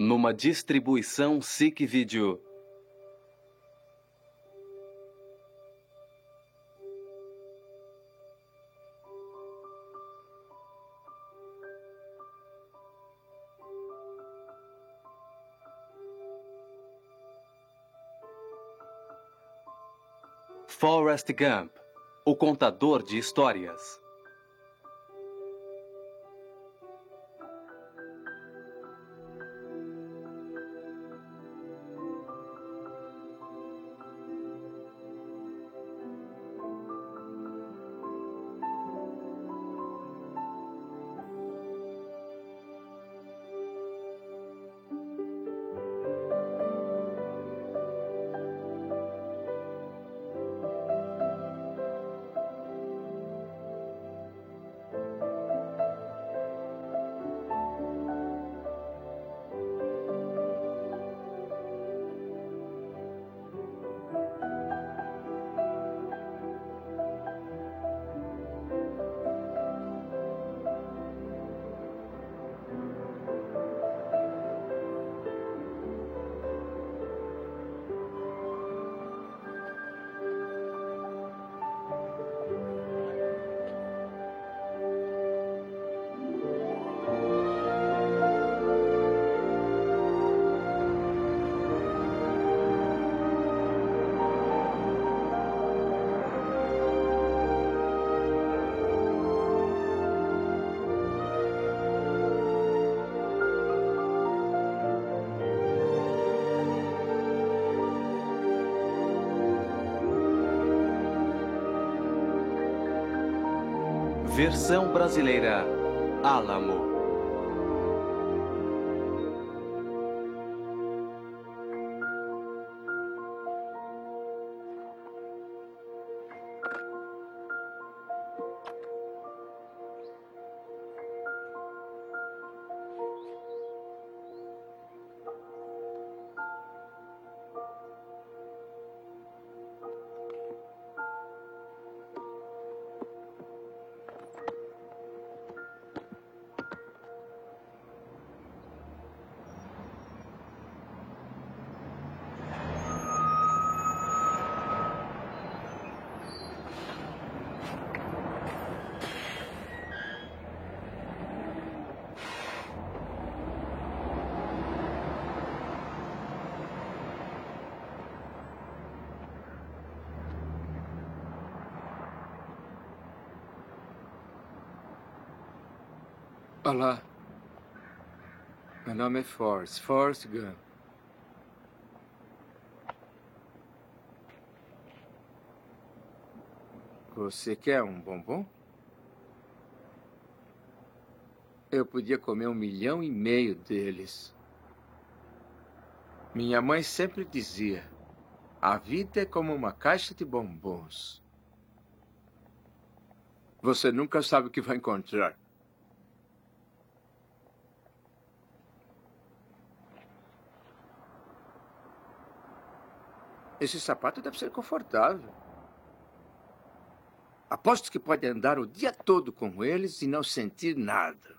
numa distribuição SIC Video. Forrest Gump, o contador de histórias. Versão brasileira, Alamo. Olá, meu nome é Forrest Gump. Você quer um bombom? Eu podia comer 1,5 milhão deles. Minha mãe sempre dizia, a vida é como uma caixa de bombons. Você nunca sabe o que vai encontrar. Esse sapato deve ser confortável. Aposto que pode andar o dia todo com eles e não sentir nada.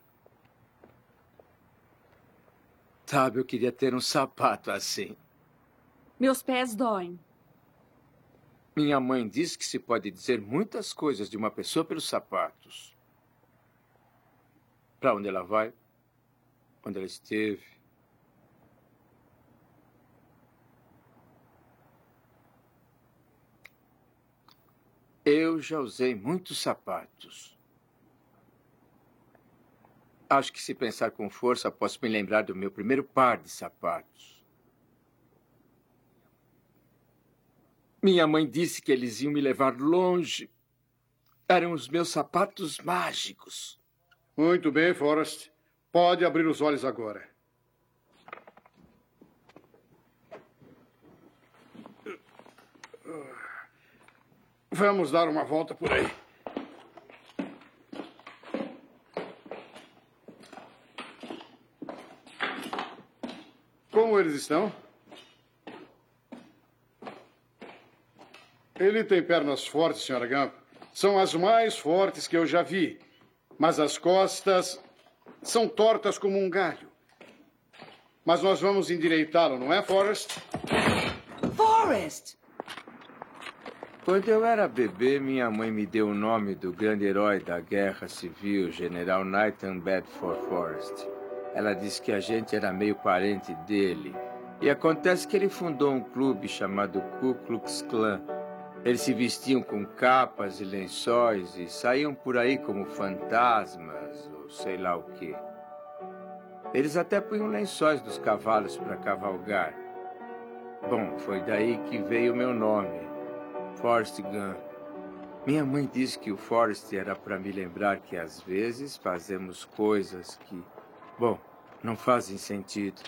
Sabe, eu queria ter um sapato assim. Meus pés doem. Minha mãe diz que se pode dizer muitas coisas de uma pessoa pelos sapatos. Para onde ela vai, onde ela esteve. Eu já usei muitos sapatos. Acho que se pensar com força, posso me lembrar do meu primeiro par de sapatos. Minha mãe disse que eles iam me levar longe. Eram os meus sapatos mágicos. Muito bem, Forrest. Pode abrir os olhos agora. Vamos dar uma volta por aí. Como eles estão? Ele tem pernas fortes, Sra. Gump. São as mais fortes que eu já vi. Mas as costas são tortas como um galho. Mas nós vamos endireitá-lo, não é, Forrest? Forrest! Quando eu era bebê, minha mãe me deu o nome do grande herói da Guerra Civil, General Nathan Bedford Forrest. Ela disse que a gente era meio parente dele. E acontece que ele fundou um clube chamado Ku Klux Klan. Eles se vestiam com capas e lençóis e saíam por aí como fantasmas ou sei lá o quê. Eles até punham lençóis dos cavalos para cavalgar. Bom, foi daí que veio o meu nome, Forrest Gump. Minha mãe disse que o Forrest era para me lembrar que às vezes fazemos coisas que, bom, não fazem sentido.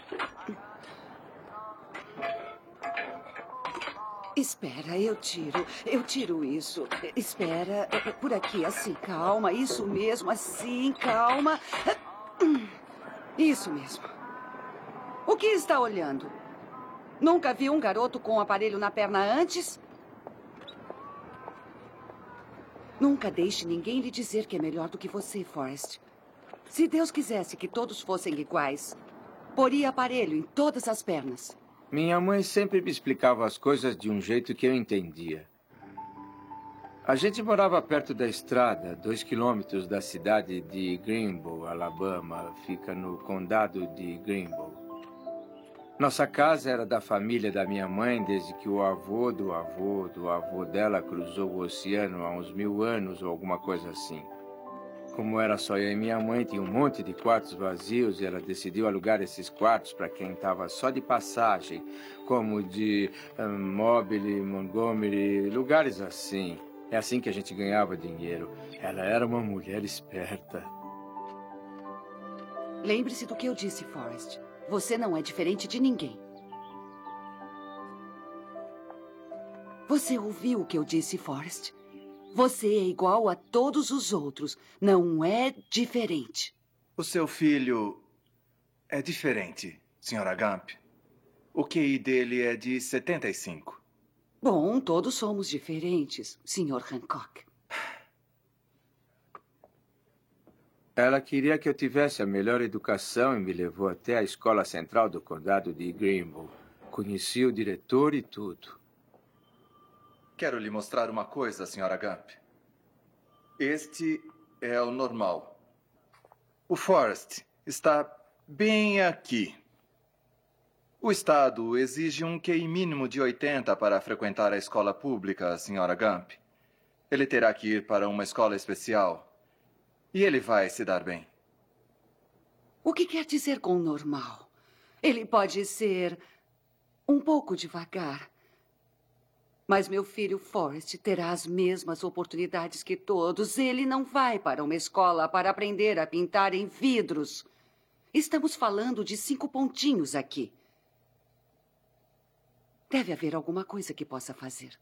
Espera, eu tiro isso. Espera, por aqui, assim, calma, isso mesmo, assim, calma. Isso mesmo. O que está olhando? Nunca viu um garoto com um aparelho na perna antes? Nunca deixe ninguém lhe dizer que é melhor do que você, Forrest. Se Deus quisesse que todos fossem iguais, poria aparelho em todas as pernas. Minha mãe sempre me explicava as coisas de um jeito que eu entendia. A gente morava perto da estrada, 2 quilômetros da cidade de Greenbow, Alabama. Fica no condado de Greenbow. Nossa casa era da família da minha mãe desde que o avô do avô dela cruzou o oceano há uns 1000 anos ou alguma coisa assim. Como era só eu e minha mãe, tinha um monte de quartos vazios e ela decidiu alugar esses quartos para quem estava só de passagem, como de Mobile, Montgomery, lugares assim. É assim que a gente ganhava dinheiro. Ela era uma mulher esperta. Lembre-se do que eu disse, Forrest. Você não é diferente de ninguém. Você ouviu o que eu disse, Forrest? Você é igual a todos os outros. Não é diferente. O seu filho é diferente, Sra. Gump. O QI dele é de 75. Bom, todos somos diferentes, Sr. Hancock. Ela queria que eu tivesse a melhor educação e me levou até a escola central do condado de Greenbow. Conheci o diretor e tudo. Quero lhe mostrar uma coisa, Sra. Gump. Este é o normal. O Forrest está bem aqui. O Estado exige um QI mínimo de 80 para frequentar a escola pública, Sra. Gump. Ele terá que ir para uma escola especial. E ele vai se dar bem. O que quer dizer com normal? Ele pode ser um pouco devagar. Mas meu filho Forrest terá as mesmas oportunidades que todos. Ele não vai para uma escola para aprender a pintar em vidros. Estamos falando de 5 pontinhos aqui. Deve haver alguma coisa que possa fazer.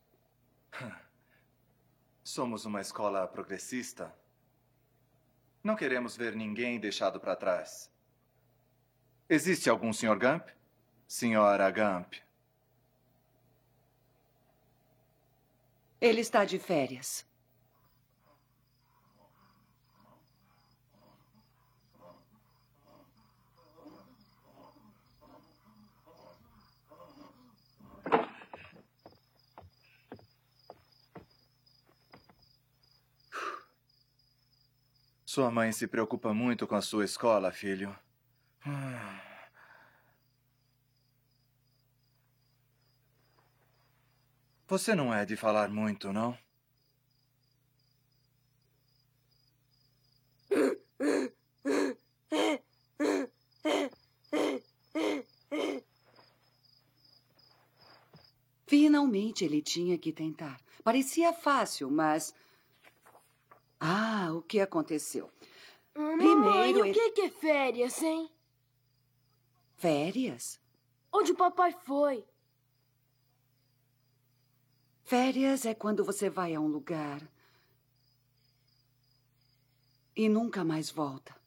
Somos uma escola progressista. Não queremos ver ninguém deixado para trás. Existe algum Sr. Gump? Sra. Gump. Ele está de férias. Sua mãe se preocupa muito com a sua escola, filho. Você não é de falar muito, não? Finalmente ele tinha que tentar. Parecia fácil, mas... o que aconteceu? Primeiro, o que é férias, hein? Férias? Onde o papai foi? Férias é quando você vai a um lugar e nunca mais volta.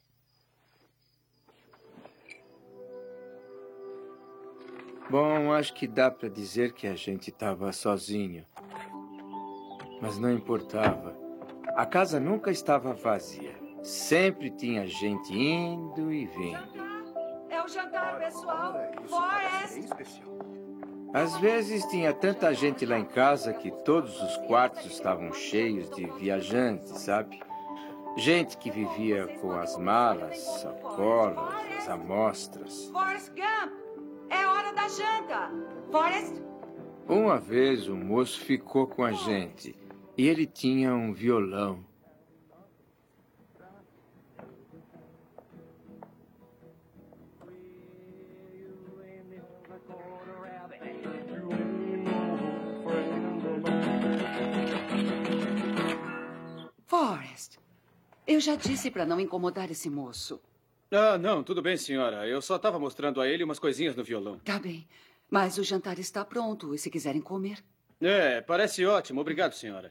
Bom, acho que dá para dizer que a gente estava sozinho. Mas não importava. A casa nunca estava vazia. Sempre tinha gente indo e vindo. É o o jantar, pessoal. Forrest! Às vezes tinha tanta gente lá em casa que todos os quartos estavam cheios de viajantes, sabe? Gente que vivia com as malas, sacolas, as amostras. Forrest Gump! É hora da janta! Forrest! Uma vez um moço ficou com a gente e ele tinha um violão. Forrest, eu já disse para não incomodar esse moço. Ah, não, tudo bem, senhora. Eu só estava mostrando a ele umas coisinhas no violão. Tá bem, mas o jantar está pronto e se quiserem comer... É, parece ótimo. Obrigado, senhora.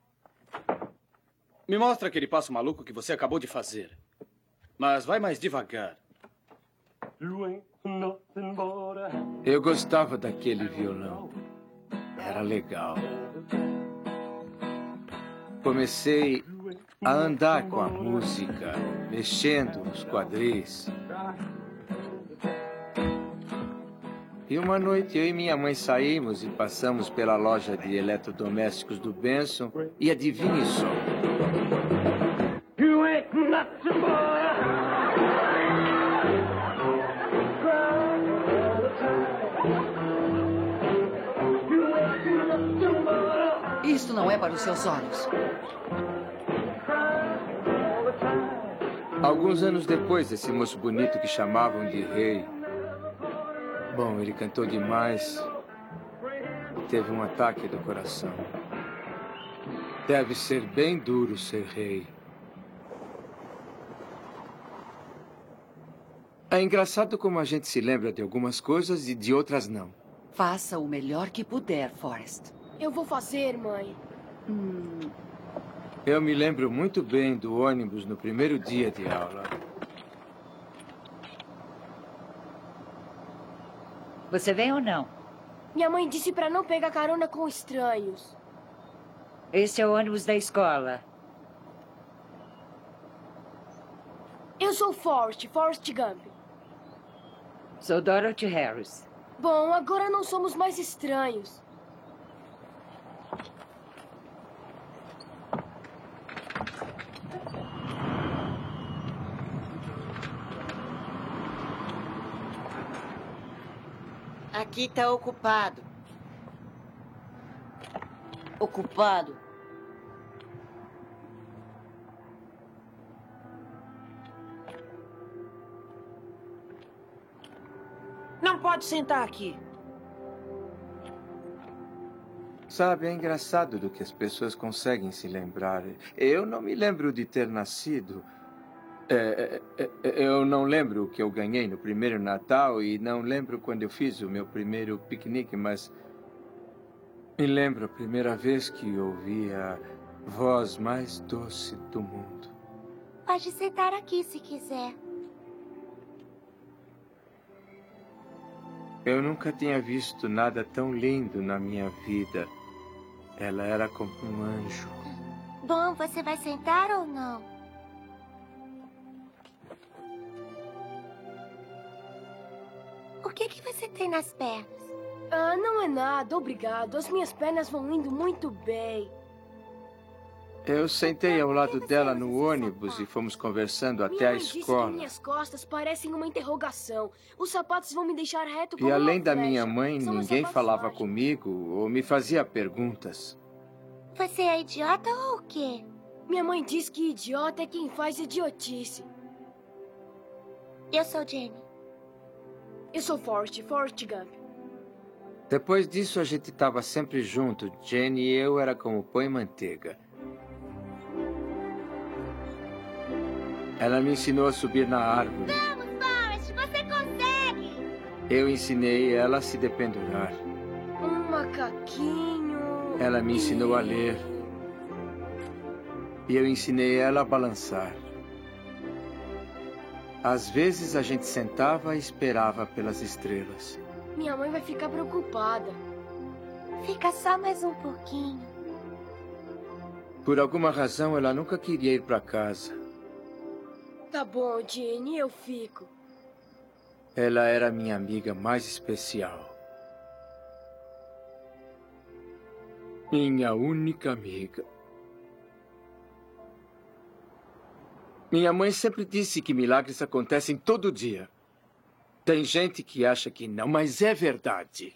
Me mostra aquele passo maluco que você acabou de fazer. Mas vai mais devagar. Eu gostava daquele violão. Era legal. Comecei a andar com a música, mexendo nos quadris. E uma noite eu e minha mãe saímos e passamos pela loja de eletrodomésticos do Benson e adivinhe só. Isto não é para os seus olhos. Alguns anos depois, esse moço bonito que chamavam de rei. Bom, ele cantou demais e teve um ataque do coração. Deve ser bem duro ser rei. É engraçado como a gente se lembra de algumas coisas e de outras não. Faça o melhor que puder, Forrest. Eu vou fazer, mãe. Eu me lembro muito bem do ônibus no primeiro dia de aula. Você vem ou não? Minha mãe disse pra não pegar carona com estranhos. Esse é o ônibus da escola. Eu sou Forrest Gump. Sou Dorothy Harris. Bom, agora não somos mais estranhos. Aqui tá ocupado. Ocupado? Não pode sentar aqui. Sabe, é engraçado do que as pessoas conseguem se lembrar. Eu não me lembro de ter nascido. Eu não lembro o que eu ganhei no primeiro Natal e não lembro quando eu fiz o meu primeiro piquenique, mas me lembro a primeira vez que ouvi a voz mais doce do mundo. Pode sentar aqui se quiser. Eu nunca tinha visto nada tão lindo na minha vida. Ela era como um anjo. Bom, você vai sentar ou não? O que você tem nas pernas? Ah, não é nada, obrigado. As minhas pernas vão indo muito bem. Eu sentei ao lado dela no ônibus e fomos conversando até a escola. Disse que minhas costas parecem uma interrogação. Os sapatos vão me deixar reto como E além uma da flecha. minha mãe, São os ninguém sapatos falava mágicos. comigo ou me fazia perguntas. Você é idiota ou o quê? Minha mãe diz que idiota é quem faz idiotice. Eu sou Jenny. Eu sou Forrest Gump. Depois disso, a gente estava sempre junto. Jenny e eu era como pão e manteiga. Ela me ensinou a subir na árvore. Vamos, Forrest, você consegue! Eu ensinei ela a se dependurar. Um macaquinho. Ela me ensinou a ler. E eu ensinei ela a balançar. Às vezes a gente sentava e esperava pelas estrelas. Minha mãe vai ficar preocupada. Fica só mais um pouquinho. Por alguma razão, ela nunca queria ir para casa. Tá bom, Jenny, eu fico. Ela era minha amiga mais especial. Minha única amiga. Minha mãe sempre disse que milagres acontecem todo dia. Tem gente que acha que não, mas é verdade.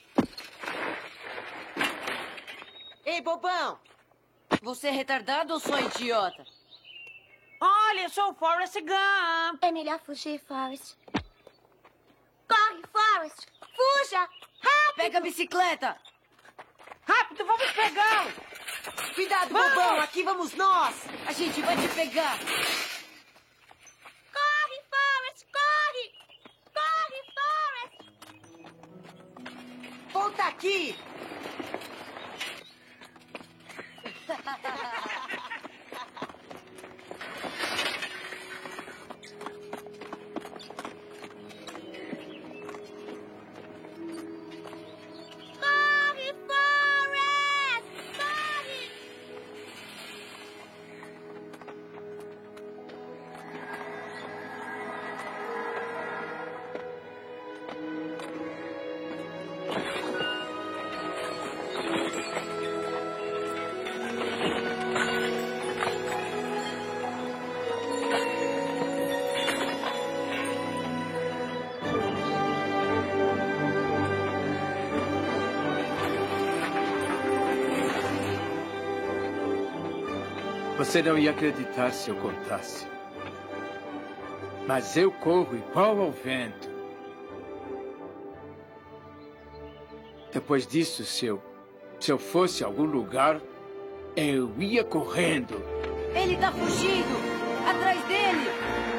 Ei, bobão! Você é retardado ou só idiota? Olha, eu sou o Forrest Gump. É melhor fugir, Forrest. Corre, Forrest! Fuja! Rápido! Pega a bicicleta! Rápido, vamos pegá-lo! Cuidado, bobão! Aqui vamos nós! A gente vai te pegar! Corre, Forrest! Corre! Corre, Forrest! Volta aqui! Corre, Forrest! Corre! Você não ia acreditar se eu contasse. Mas eu corro igual ao vento. Depois disso, se eu fosse a algum lugar, eu ia correndo. Ele tá fugindo! Atrás dele!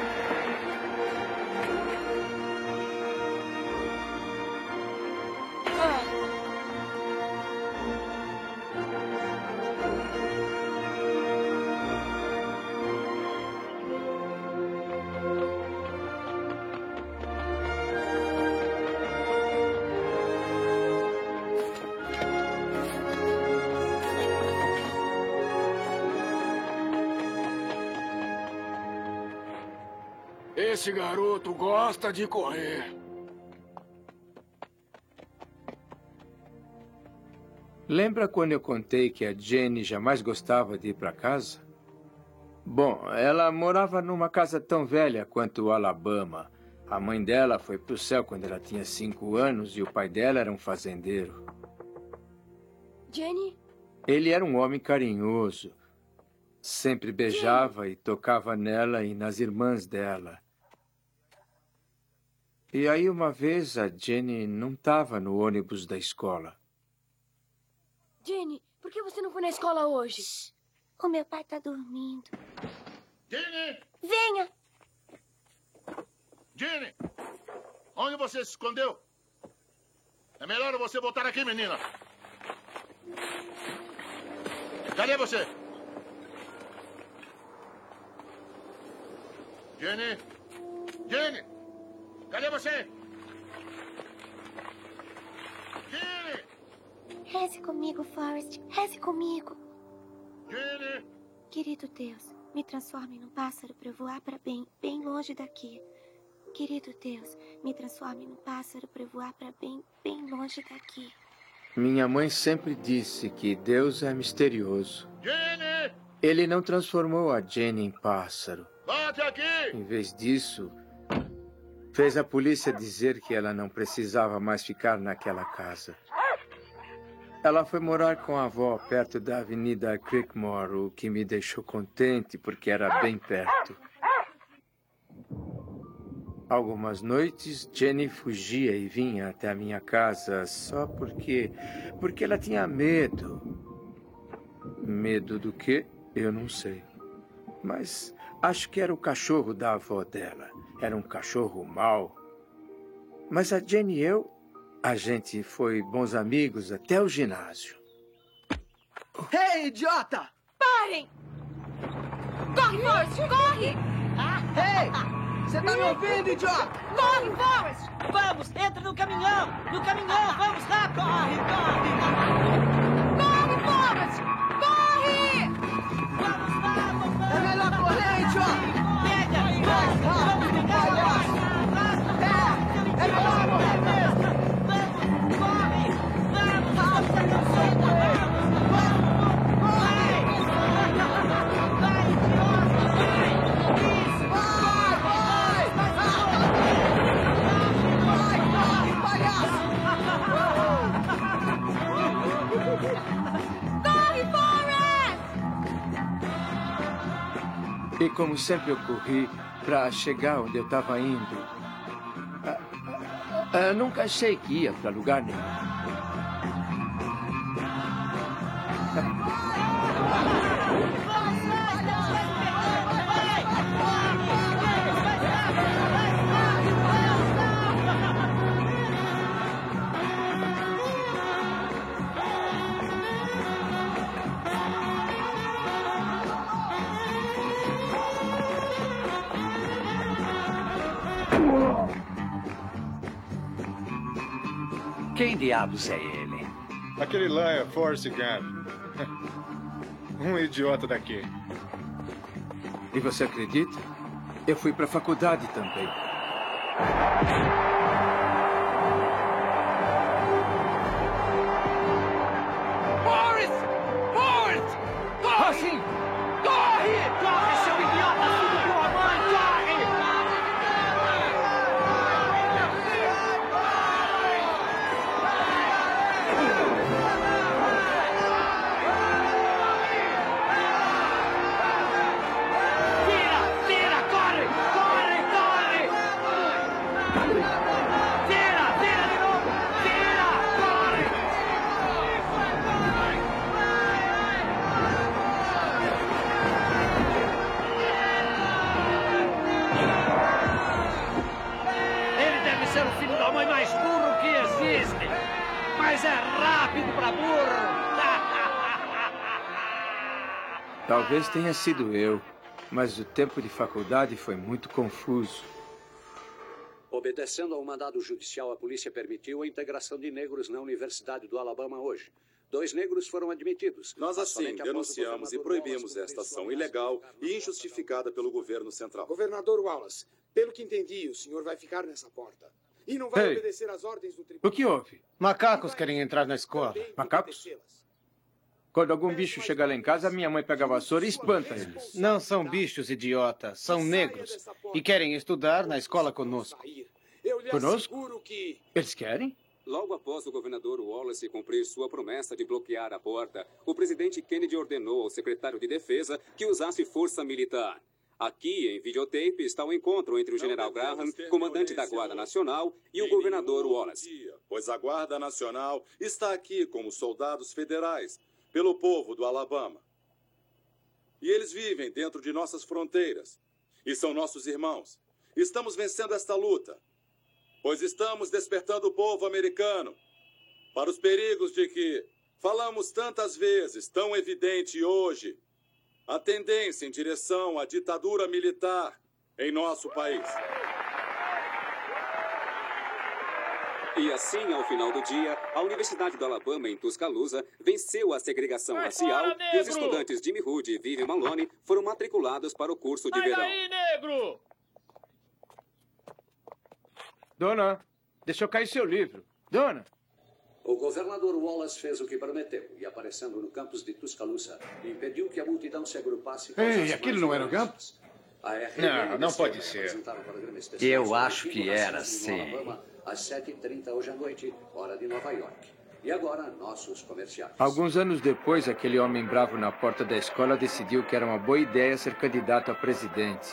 Esse garoto gosta de correr. Lembra quando eu contei que a Jenny jamais gostava de ir para casa? Bom, ela morava numa casa tão velha quanto o Alabama. A mãe dela foi para o céu quando ela tinha 5 anos e o pai dela era um fazendeiro. Jenny? Ele era um homem carinhoso. Sempre beijava e tocava nela e nas irmãs dela. E aí, uma vez, a Jenny não estava no ônibus da escola. Jenny, por que você não foi na escola hoje? Shhh. O meu pai tá dormindo. Jenny! Venha! Jenny! Onde você se escondeu? É melhor você voltar aqui, menina. Cadê você? Jenny! Jenny! Cadê você? Jenny! Reze comigo, Forrest. Reze comigo. Jenny! Querido Deus, me transforme num pássaro para eu voar para bem longe daqui. Querido Deus, me transforme num pássaro para eu voar para bem longe daqui. Minha mãe sempre disse que Deus é misterioso. Jenny! Ele não transformou a Jenny em pássaro. Volte aqui! Em vez disso, fez a polícia dizer que ela não precisava mais ficar naquela casa. Ela foi morar com a avó perto da Avenida Creekmore, o que me deixou contente porque era bem perto. Algumas noites, Jenny fugia e vinha até a minha casa só porque ela tinha medo. Medo do quê? Eu não sei. Mas acho que era o cachorro da avó dela. Era um cachorro mau. Mas a Jenny e a gente foi bons amigos até o ginásio. Ei, idiota! Parem! Corre, Forrest! Corre! Ei! Você tá me ouvindo, idiota? Corre, Forrest! Vamos, entra no caminhão! No caminhão, vamos rápido! Corre, corre! Corre, Forrest! Corre! Vamos lá, mamãe! É melhor correr, idiota! Pega! Vamos pegar! É melhor E como sempre eu corri para chegar onde eu estava indo. Nunca achei que ia para lugar nenhum. Quem diabos é ele? Aquele lá é Forrest Gump. Um idiota daqui. E você acredita? Eu fui para a faculdade também. Forrest! Forrest! Corre! Sim! Corre! Corre, seu idiota! Filho de uma mãe! Corre! Tira! Corre! Corre! Corre! Tira de novo! Tira! Corre! Ele deve ser o filho da mãe mais burro que existe. Mas é rápido pra burro. Talvez tenha sido eu, mas o tempo de faculdade foi muito confuso. Obedecendo a um mandado judicial, a polícia permitiu a integração de negros na Universidade do Alabama hoje. 2 negros foram admitidos. Nós, assim, denunciamos e proibimos esta ação ilegal e injustificada pelo governo central. Governador Wallace, pelo que entendi, o senhor vai ficar nessa porta. E não vai Ei, obedecer às ordens do tribunal. O que houve? Macacos querem entrar na escola. Macacos? Quando algum bicho chega lá em casa, minha mãe pega a vassoura e espanta eles. Não são bichos, idiota. São negros. E querem estudar na escola conosco. Conosco? Eles querem? Logo após o governador Wallace cumprir sua promessa de bloquear a porta, o presidente Kennedy ordenou ao secretário de Defesa que usasse força militar. Aqui, em videotape, está o encontro entre o general Graham, comandante da Guarda Nacional, e o governador Wallace. Pois a Guarda Nacional está aqui como soldados federais, pelo povo do Alabama. E eles vivem dentro de nossas fronteiras. E são nossos irmãos. Estamos vencendo esta luta, pois estamos despertando o povo americano para os perigos de que falamos tantas vezes, tão evidente hoje, a tendência em direção à ditadura militar em nosso país. E assim, ao final do dia, a Universidade do Alabama, em Tuscaloosa, venceu a segregação racial e os estudantes Jimmy Hood e Vivian Maloney foram matriculados para o curso de verão. Aí, negro! Dona, deixa eu cair seu livro. Dona! O governador Wallace fez o que prometeu e, aparecendo no campus de Tuscaloosa, impediu que a multidão se agrupasse. Ei, aquilo não era o Gump? Não pode ser. Eu acho que era, sim. Às 7h30 hoje à noite, hora de Nova York. E agora, nossos comerciais. Alguns anos depois, aquele homem bravo na porta da escola decidiu que era uma boa ideia ser candidato a presidente.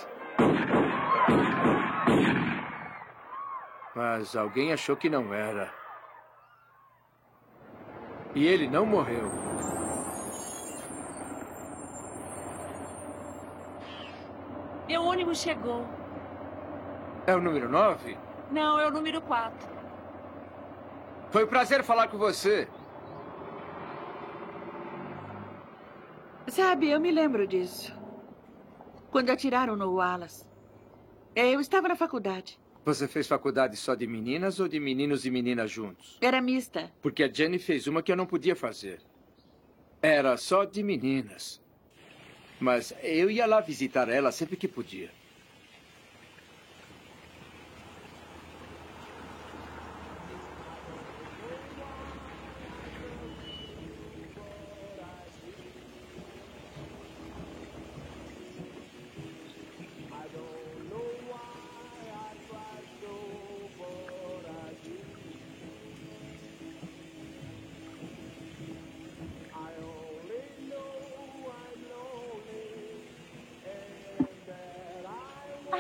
Mas alguém achou que não era. E ele não morreu. Meu ônibus chegou. É o número 9? Não, é o número 4. Foi um prazer falar com você. Sabe, eu me lembro disso. Quando atiraram no Wallace. Eu estava na faculdade. Você fez faculdade só de meninas ou de meninos e meninas juntos? Era mista. Porque a Jenny fez uma que eu não podia fazer. Era só de meninas. Mas eu ia lá visitar ela sempre que podia.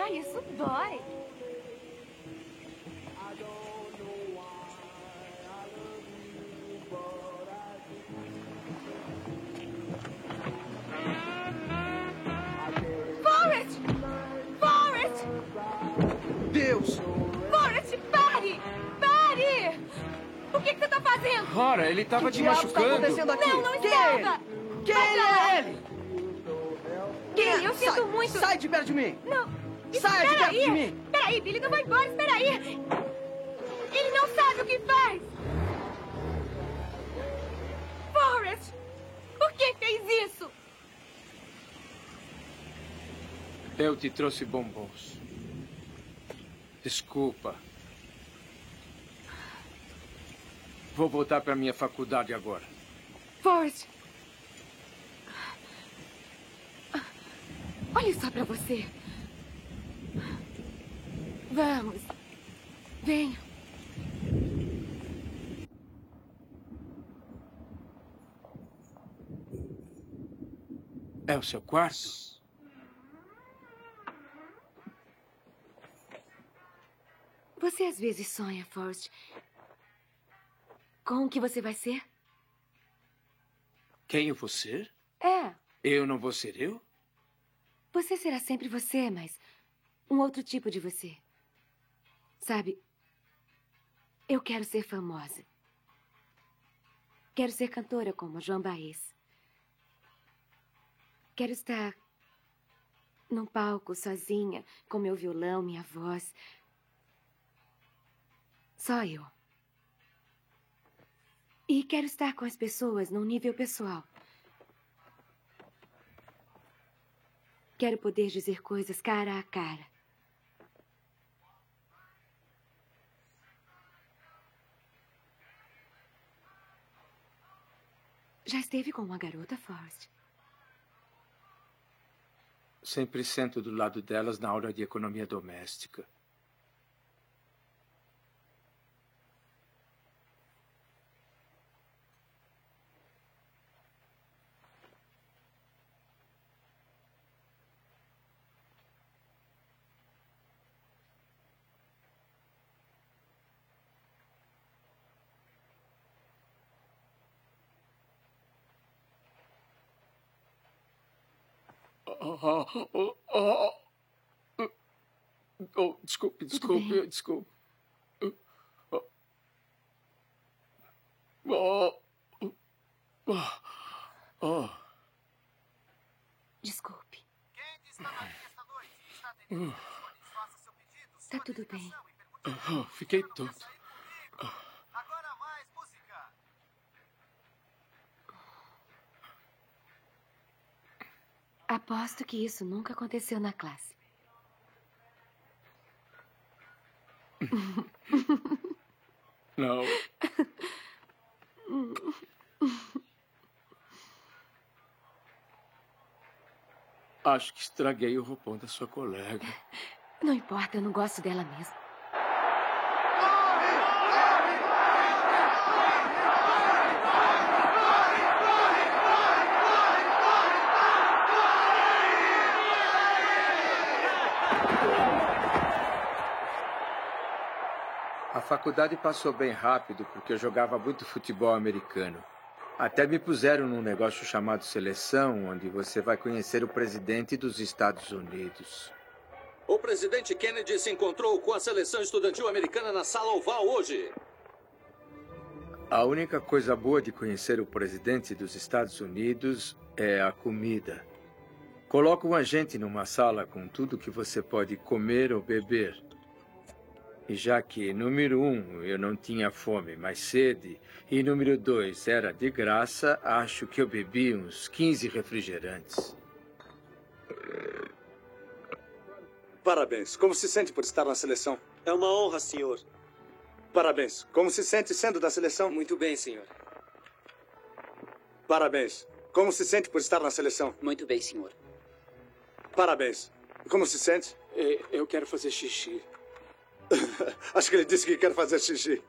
Ai, isso dói. Forrest! Forrest! Deus! Forrest, pare! Pare! O que você tá fazendo? Ora, ele estava te diabos tá machucando. acontecendo aqui? Não, não Quem é estava! Quem Vai pra lá. é ele? Billy, eu sinto Sai, muito. Sai de perto de mim! Não! Sai de perto de mim! Peraí, Billy, não vai embora, espera aí! Ele não sabe o que faz! Forrest! Por que fez isso? Eu te trouxe bombons. Desculpa. Vou voltar para minha faculdade agora. Forrest! Olha só pra você. Vamos. Venha. É o seu quarto? Você às vezes sonha, Forrest, com o que você vai ser? Quem eu vou ser? É, Eu não vou ser eu? você será sempre você, mas um outro tipo de você. Sabe, eu quero ser famosa. Quero ser cantora como a Joan Baez. Quero estar num palco sozinha, com meu violão, minha voz. Só eu. E quero estar com as pessoas num nível pessoal. Quero poder dizer coisas cara a cara. Já esteve com uma garota, Forrest? Sempre sento do lado delas na aula de economia doméstica. Desculpe. Desculpe. Tá tudo bem. Fiquei tonto. Aposto que isso nunca aconteceu na classe. Não. Acho que estraguei o roupão da sua colega. Não importa, eu não gosto dela mesmo. A faculdade passou bem rápido porque eu jogava muito futebol americano. Até me puseram num negócio chamado seleção, onde você vai conhecer o presidente dos Estados Unidos. O presidente Kennedy se encontrou com a seleção estudantil americana na sala oval hoje. A única coisa boa de conhecer o presidente dos Estados Unidos é a comida. Coloca um agente numa sala com tudo que você pode comer ou beber. E já que, número 1, eu não tinha fome, mas sede, e número 2, era de graça, acho que eu bebi uns 15 refrigerantes. Parabéns. Como se sente por estar na seleção? É uma honra, senhor. Parabéns. Como se sente sendo da seleção? Muito bem, senhor. Parabéns. Como se sente por estar na seleção? Muito bem, senhor. Parabéns. Como se sente? Eu quero fazer xixi. Acho que ele disse que quer fazer xixi.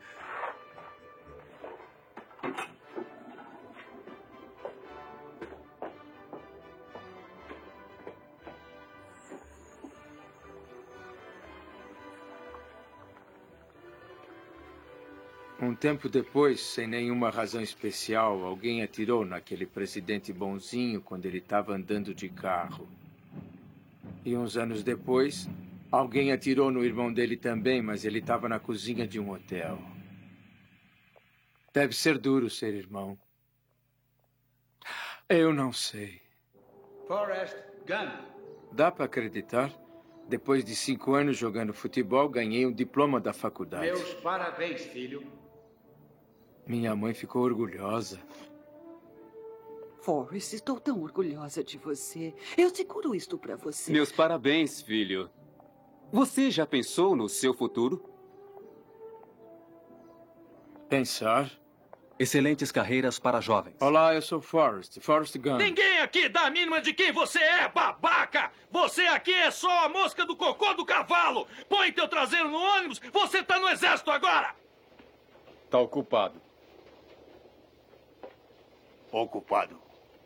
Um tempo depois, sem nenhuma razão especial, alguém atirou naquele presidente bonzinho quando ele estava andando de carro. E uns anos depois, alguém atirou no irmão dele também, mas ele estava na cozinha de um hotel. Deve ser duro ser irmão. Eu não sei. Forrest Gump. Dá para acreditar? Depois de 5 anos jogando futebol, ganhei um diploma da faculdade. Meus parabéns, filho. Minha mãe ficou orgulhosa. Forrest, estou tão orgulhosa de você. Eu seguro isto para você. Meus parabéns, filho. Você já pensou no seu futuro? Pensar? Excelentes carreiras para jovens. Olá, eu sou Forrest Gump. Ninguém aqui dá a mínima de quem você é, babaca! Você aqui é só a mosca do cocô do cavalo! Põe teu traseiro no ônibus, você tá no exército agora! Tá ocupado. Ocupado.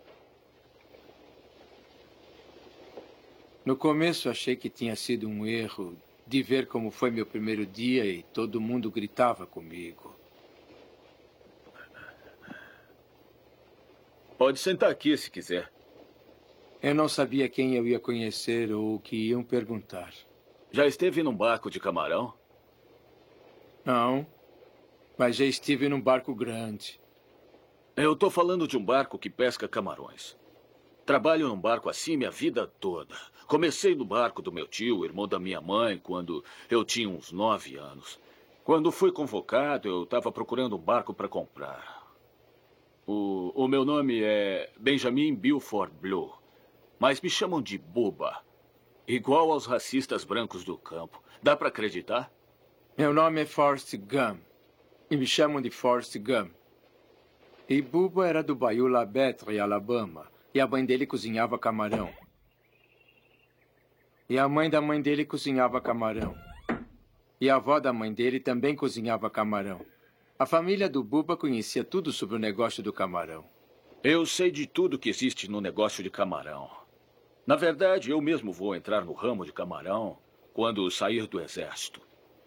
No começo achei que tinha sido um erro de ver como foi meu primeiro dia e todo mundo gritava comigo. Pode sentar aqui se quiser. Eu não sabia quem eu ia conhecer ou o que iam perguntar. Já esteve num barco de camarão? Não, mas já estive num barco grande. Eu tô falando de um barco que pesca camarões. Trabalho num barco assim minha vida toda. Comecei no barco do meu tio, irmão da minha mãe, quando eu tinha uns 9 anos. Quando fui convocado, eu estava procurando um barco para comprar. O meu nome é Benjamin Bilford Blue, mas me chamam de Bubba, igual aos racistas brancos do campo. Dá para acreditar? Meu nome é Forrest Gump, e me chamam de Forrest Gump. E Bubba era do Bayou La Batre, Alabama, e a mãe dele cozinhava camarão. E a mãe da mãe dele cozinhava camarão. E a avó da mãe dele também cozinhava camarão. A família do Bubba conhecia tudo sobre o negócio do camarão. Eu sei de tudo que existe no negócio de camarão. Na verdade, eu mesmo vou entrar no ramo de camarão quando sair do exército.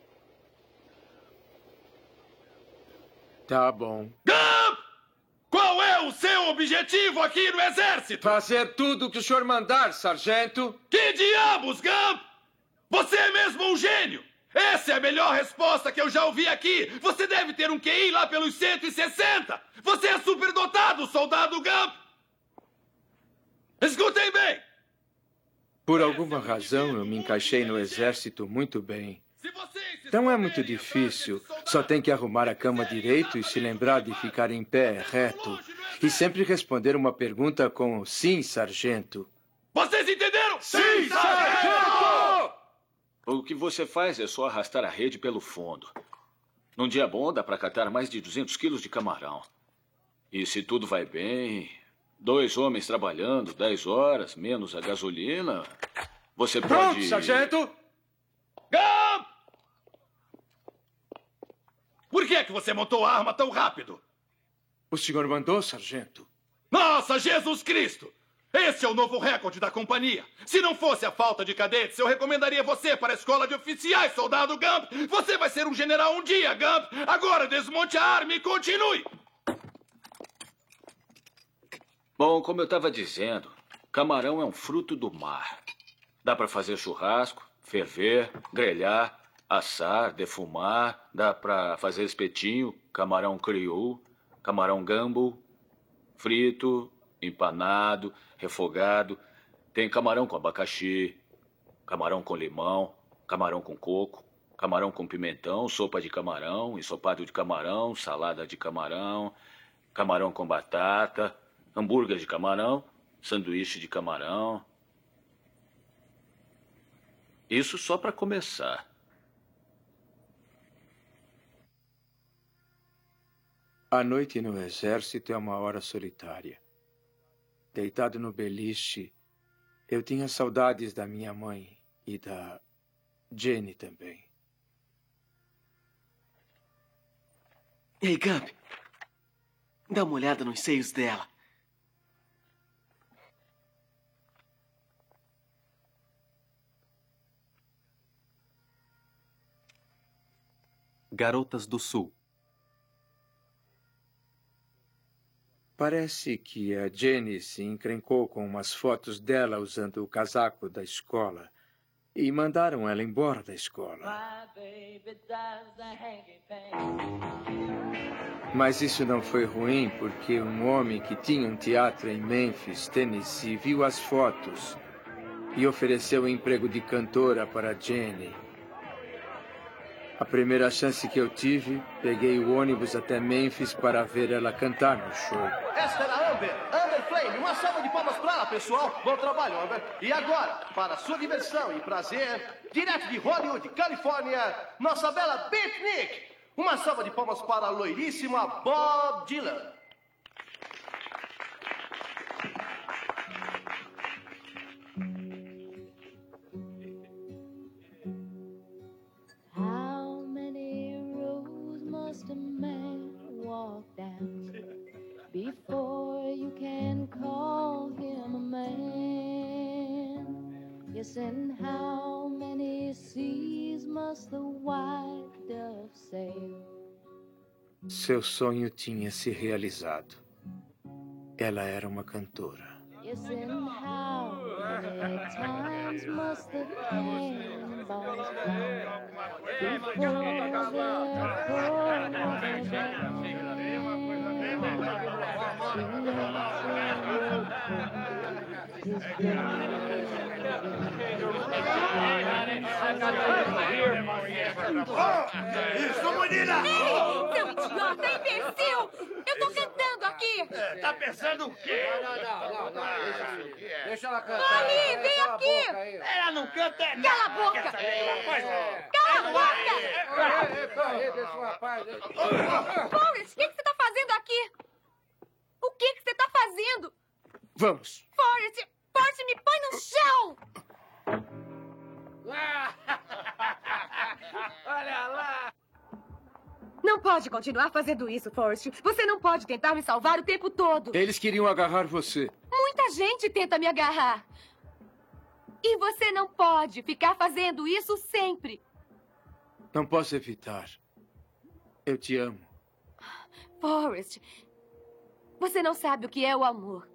Tá bom. Gump! Qual é o seu objetivo aqui no exército? Fazer tudo o que o senhor mandar, sargento. Que diabos, Gump? Você é mesmo um gênio! Essa é a melhor resposta que eu já ouvi aqui! Você deve ter um QI lá pelos 160! Você é superdotado, soldado Gump! Escutem bem! Por alguma razão, eu me encaixei no exército muito bem. Não é muito difícil. Só tem que arrumar a cama direito e se lembrar de ficar em pé, reto. E sempre responder uma pergunta com sim, sargento. Vocês entenderam? Sim, sargento! O que você faz é só arrastar a rede pelo fundo. Num dia bom, dá para catar mais de 200 quilos de camarão. E se tudo vai bem, 2 homens trabalhando 10 horas, menos a gasolina, você pode... Pronto, sargento! Gump! Por que é que você montou a arma tão rápido? O senhor mandou, sargento? Nossa, Jesus Cristo! Esse é o novo recorde da companhia. Se não fosse a falta de cadetes, eu recomendaria você para a escola de oficiais, soldado Gump. Você vai ser um general um dia, Gump. Agora desmonte a arma e continue. Bom, como eu estava dizendo, camarão é um fruto do mar. Dá para fazer churrasco, ferver, grelhar, assar, defumar. Dá para fazer espetinho, camarão criou, camarão gumbo, frito, empanado, refogado. Tem camarão com abacaxi, camarão com limão, camarão com coco, camarão com pimentão, sopa de camarão, ensopado de camarão, salada de camarão, camarão com batata, hambúrguer de camarão, sanduíche de camarão. Isso só para começar. A noite no exército é uma hora solitária. Deitado no beliche, eu tinha saudades da minha mãe e da Jenny também. Ei, Gump. Dá uma olhada nos seios dela. Garotas do Sul. Parece que a Jenny se encrencou com umas fotos dela usando o casaco da escola e mandaram ela embora da escola. Mas isso não foi ruim porque um homem que tinha um teatro em Memphis, Tennessee, viu as fotos e ofereceu o emprego de cantora para Jenny. A primeira chance que eu tive, peguei o ônibus até Memphis para ver ela cantar no show. Esta era Amber, Amber Flame. Uma salva de palmas para ela, pessoal. Bom trabalho, Amber. E agora, para sua diversão e prazer, direto de Hollywood, Califórnia, nossa bela Beatnik. Uma salva de palmas para a loiríssima Bob Dylan. How many roads must a man walk down before you can call him a man? Yes, and how many seas must the white dove sail? Seu sonho tinha se realizado. Ela era uma cantora. Yes, and how many times must the cannonballs fly before Isso, menina! Ei, seu idiota, imbecil! Eu tô cantando aqui! Tá pensando o quê? Não. Deixa ela cantar. Tony, vem aqui! Ela não canta nada! Cala a boca! Quer saber de uma coisa? Cala a boca! Deixa o rapaz. Forrest, o que você tá fazendo aqui? O que você tá fazendo? Vamos. Forrest, me põe no chão! Olha lá! Não pode continuar fazendo isso, Forrest. Você não pode tentar me salvar o tempo todo. Eles queriam agarrar você. Muita gente tenta me agarrar. E você não pode ficar fazendo isso sempre. Não posso evitar. Eu te amo. Forrest, você não sabe o que é o amor.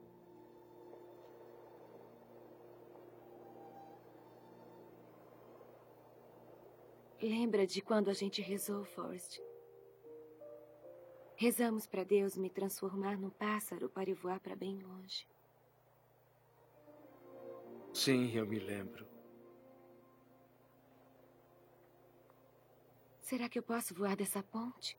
Lembra de quando a gente rezou, Forrest? Rezamos para Deus me transformar num pássaro para eu voar para bem longe. Sim, eu me lembro. Será que eu posso voar dessa ponte?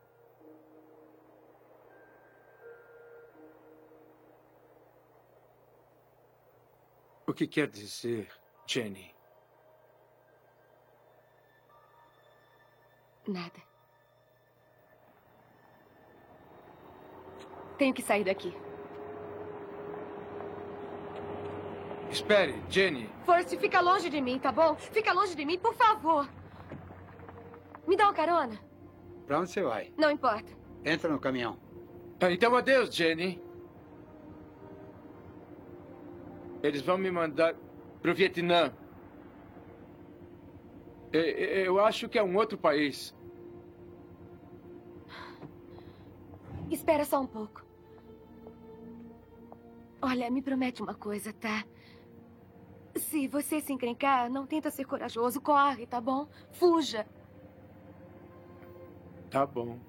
O que quer dizer, Jenny? Nada. Tenho que sair daqui. Espere, Jenny. Forrest, fica longe de mim, tá bom? Fica longe de mim, por favor. Me dá uma carona? Pra onde você vai? Não importa. Entra no caminhão. Então adeus, Jenny. Eles vão me mandar pro Vietnã. Eu acho que é um outro país. Espera só um pouco. Olha, me promete uma coisa, tá? Se você se encrencar, não tenta ser corajoso. Corre, tá bom? Fuja. Tá bom.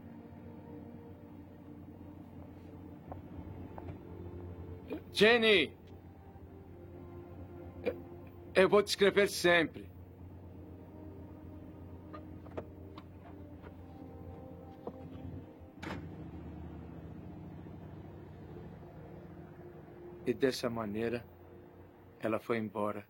Jenny! Eu vou te escrever sempre. E dessa maneira, ela foi embora.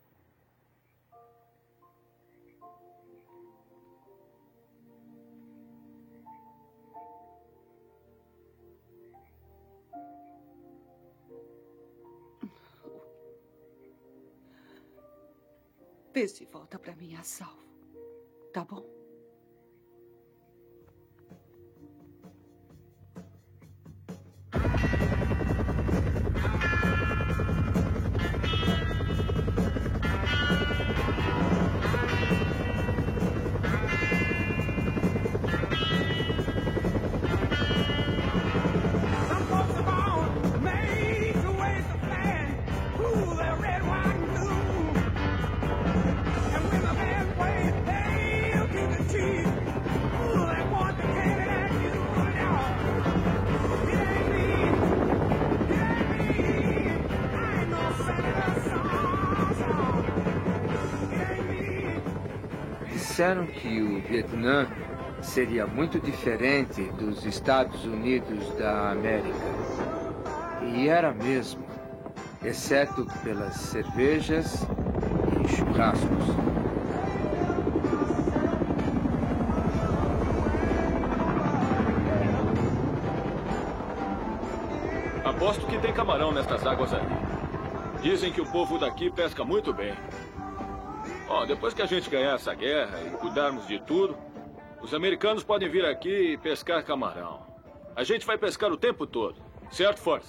Vê se volta pra mim a salvo. Tá bom? Some folks about disseram que o Vietnã seria muito diferente dos Estados Unidos da América. E era mesmo, exceto pelas cervejas e churrascos. Aposto que tem camarão nestas águas aí. Dizem que o povo daqui pesca muito bem. Ó, depois que a gente ganhar essa guerra e cuidarmos de tudo, os americanos podem vir aqui e pescar camarão. A gente vai pescar o tempo todo. Certo, Forrest?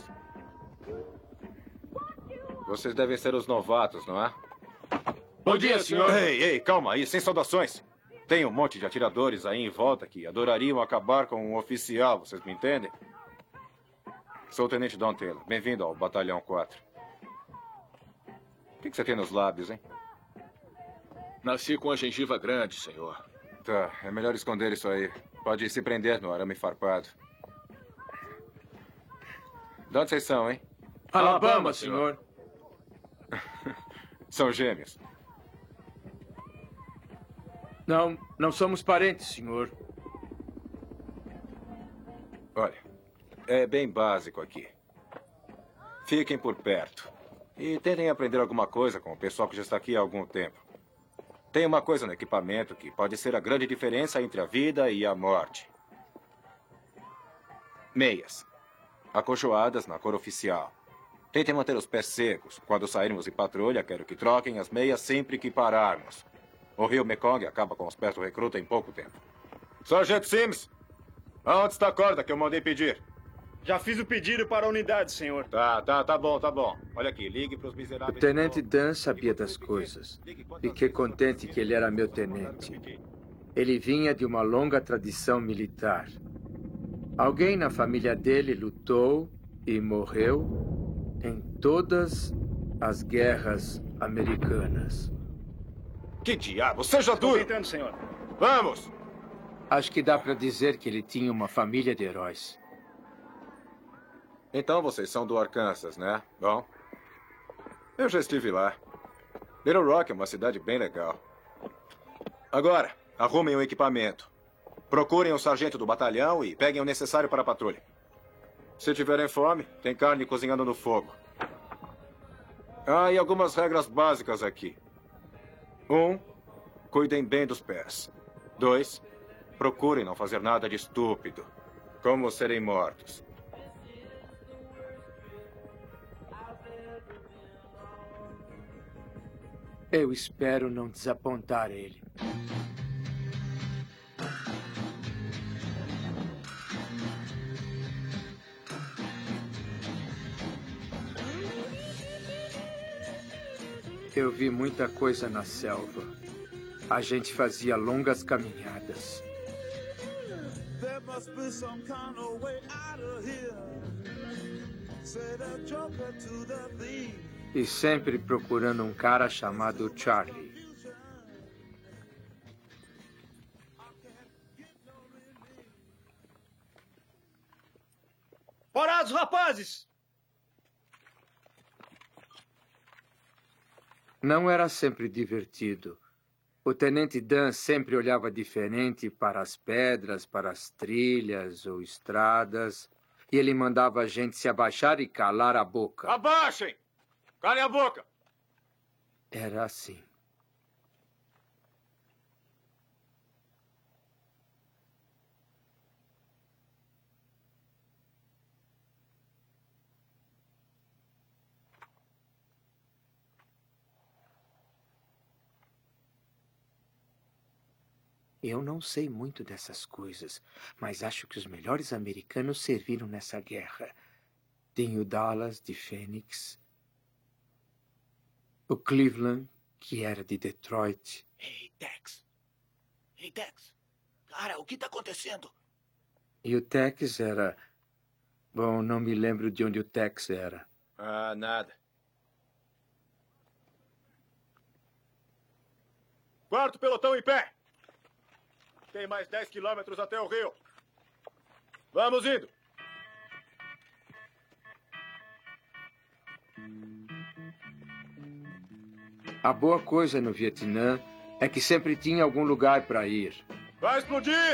Vocês devem ser os novatos, não é? Bom dia, senhor. Ei, calma aí, sem saudações. Tem um monte de atiradores aí em volta que adorariam acabar com um oficial, vocês me entendem? Sou o Tenente Don Taylor. Bem-vindo ao Batalhão 4. O que você tem nos lábios, hein? Nasci com a gengiva grande, senhor. Tá, é melhor esconder isso aí. Pode se prender no arame farpado. De onde vocês são, hein? Alabama, senhor. São gêmeos. Não somos parentes, senhor. Olha, é bem básico aqui. Fiquem por perto. E tentem aprender alguma coisa com o pessoal que já está aqui há algum tempo. Tem uma coisa no equipamento que pode ser a grande diferença entre a vida e a morte. Meias. Acolchoadas na cor oficial. Tentem manter os pés secos. Quando sairmos em patrulha, quero que troquem as meias sempre que pararmos. O rio Mekong acaba com os pés do recruta em pouco tempo. Sargento Sims, aonde está a corda que eu mandei pedir? Já fiz o pedido para a unidade, senhor. Tá bom. Olha aqui, ligue para os miseráveis. O Tenente Dan sabia das coisas. Fiquei contente que ele era meu tenente. Ele vinha de uma longa tradição militar. Alguém na família dele lutou e morreu em todas as guerras americanas. Que diabo? Seja duro! Estou tentando, senhor. Vamos! Acho que dá para dizer que ele tinha uma família de heróis. Então vocês são do Arkansas, né? Bom, eu já estive lá. Little Rock é uma cidade bem legal. Agora, arrumem o equipamento. Procurem o sargento do batalhão e peguem o necessário para a patrulha. Se tiverem fome, tem carne cozinhando no fogo. E algumas regras básicas aqui. 1, cuidem bem dos pés. 2, procurem não fazer nada de estúpido, como serem mortos. Eu espero não desapontar ele. Eu vi muita coisa na selva. A gente fazia longas caminhadas. E sempre procurando um cara chamado Charlie. Parados, rapazes! Não era sempre divertido. O Tenente Dan sempre olhava diferente para as pedras, para as trilhas ou estradas. E ele mandava a gente se abaixar e calar a boca. Abaixem! Calem a boca! Era assim. Eu não sei muito dessas coisas, mas acho que os melhores americanos serviram nessa guerra. Tem o Dallas, de Phoenix. O Cleveland, que era de Detroit. Ei, Tex. Cara, o que está acontecendo? E o Tex era... Bom, não me lembro de onde o Tex era. Nada. Quarto pelotão em pé. Tem mais 10 quilômetros até o rio. Vamos indo. A boa coisa no Vietnã é que sempre tinha algum lugar para ir. Vai explodir!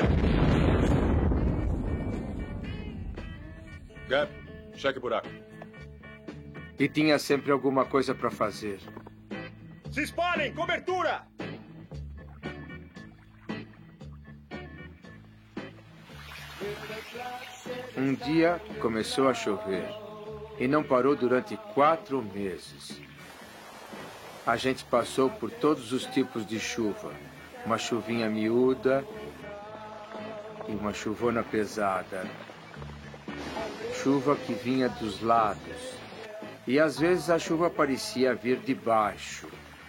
Gap, cheque buraco. E tinha sempre alguma coisa para fazer. Se espalhem! Cobertura! Um dia começou a chover e não parou durante 4 meses. A gente passou por todos os tipos de chuva. Uma chuvinha miúda e uma chuvona pesada. Chuva que vinha dos lados. E às vezes a chuva parecia vir de baixo.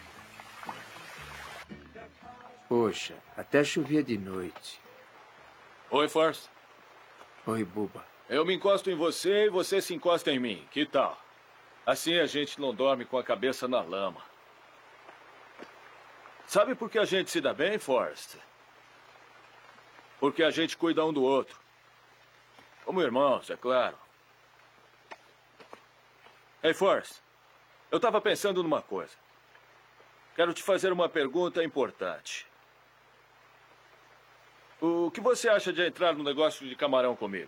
Poxa, até chovia de noite. Oi, Forrest. Oi, Bubba. Eu me encosto em você e você se encosta em mim. Que tal? Assim a gente não dorme com a cabeça na lama. Sabe por que a gente se dá bem, Forrest? Porque a gente cuida um do outro. Como irmãos, é claro. Ei, Forrest, eu estava pensando numa coisa. Quero te fazer uma pergunta importante. O que você acha de entrar no negócio de camarão comigo?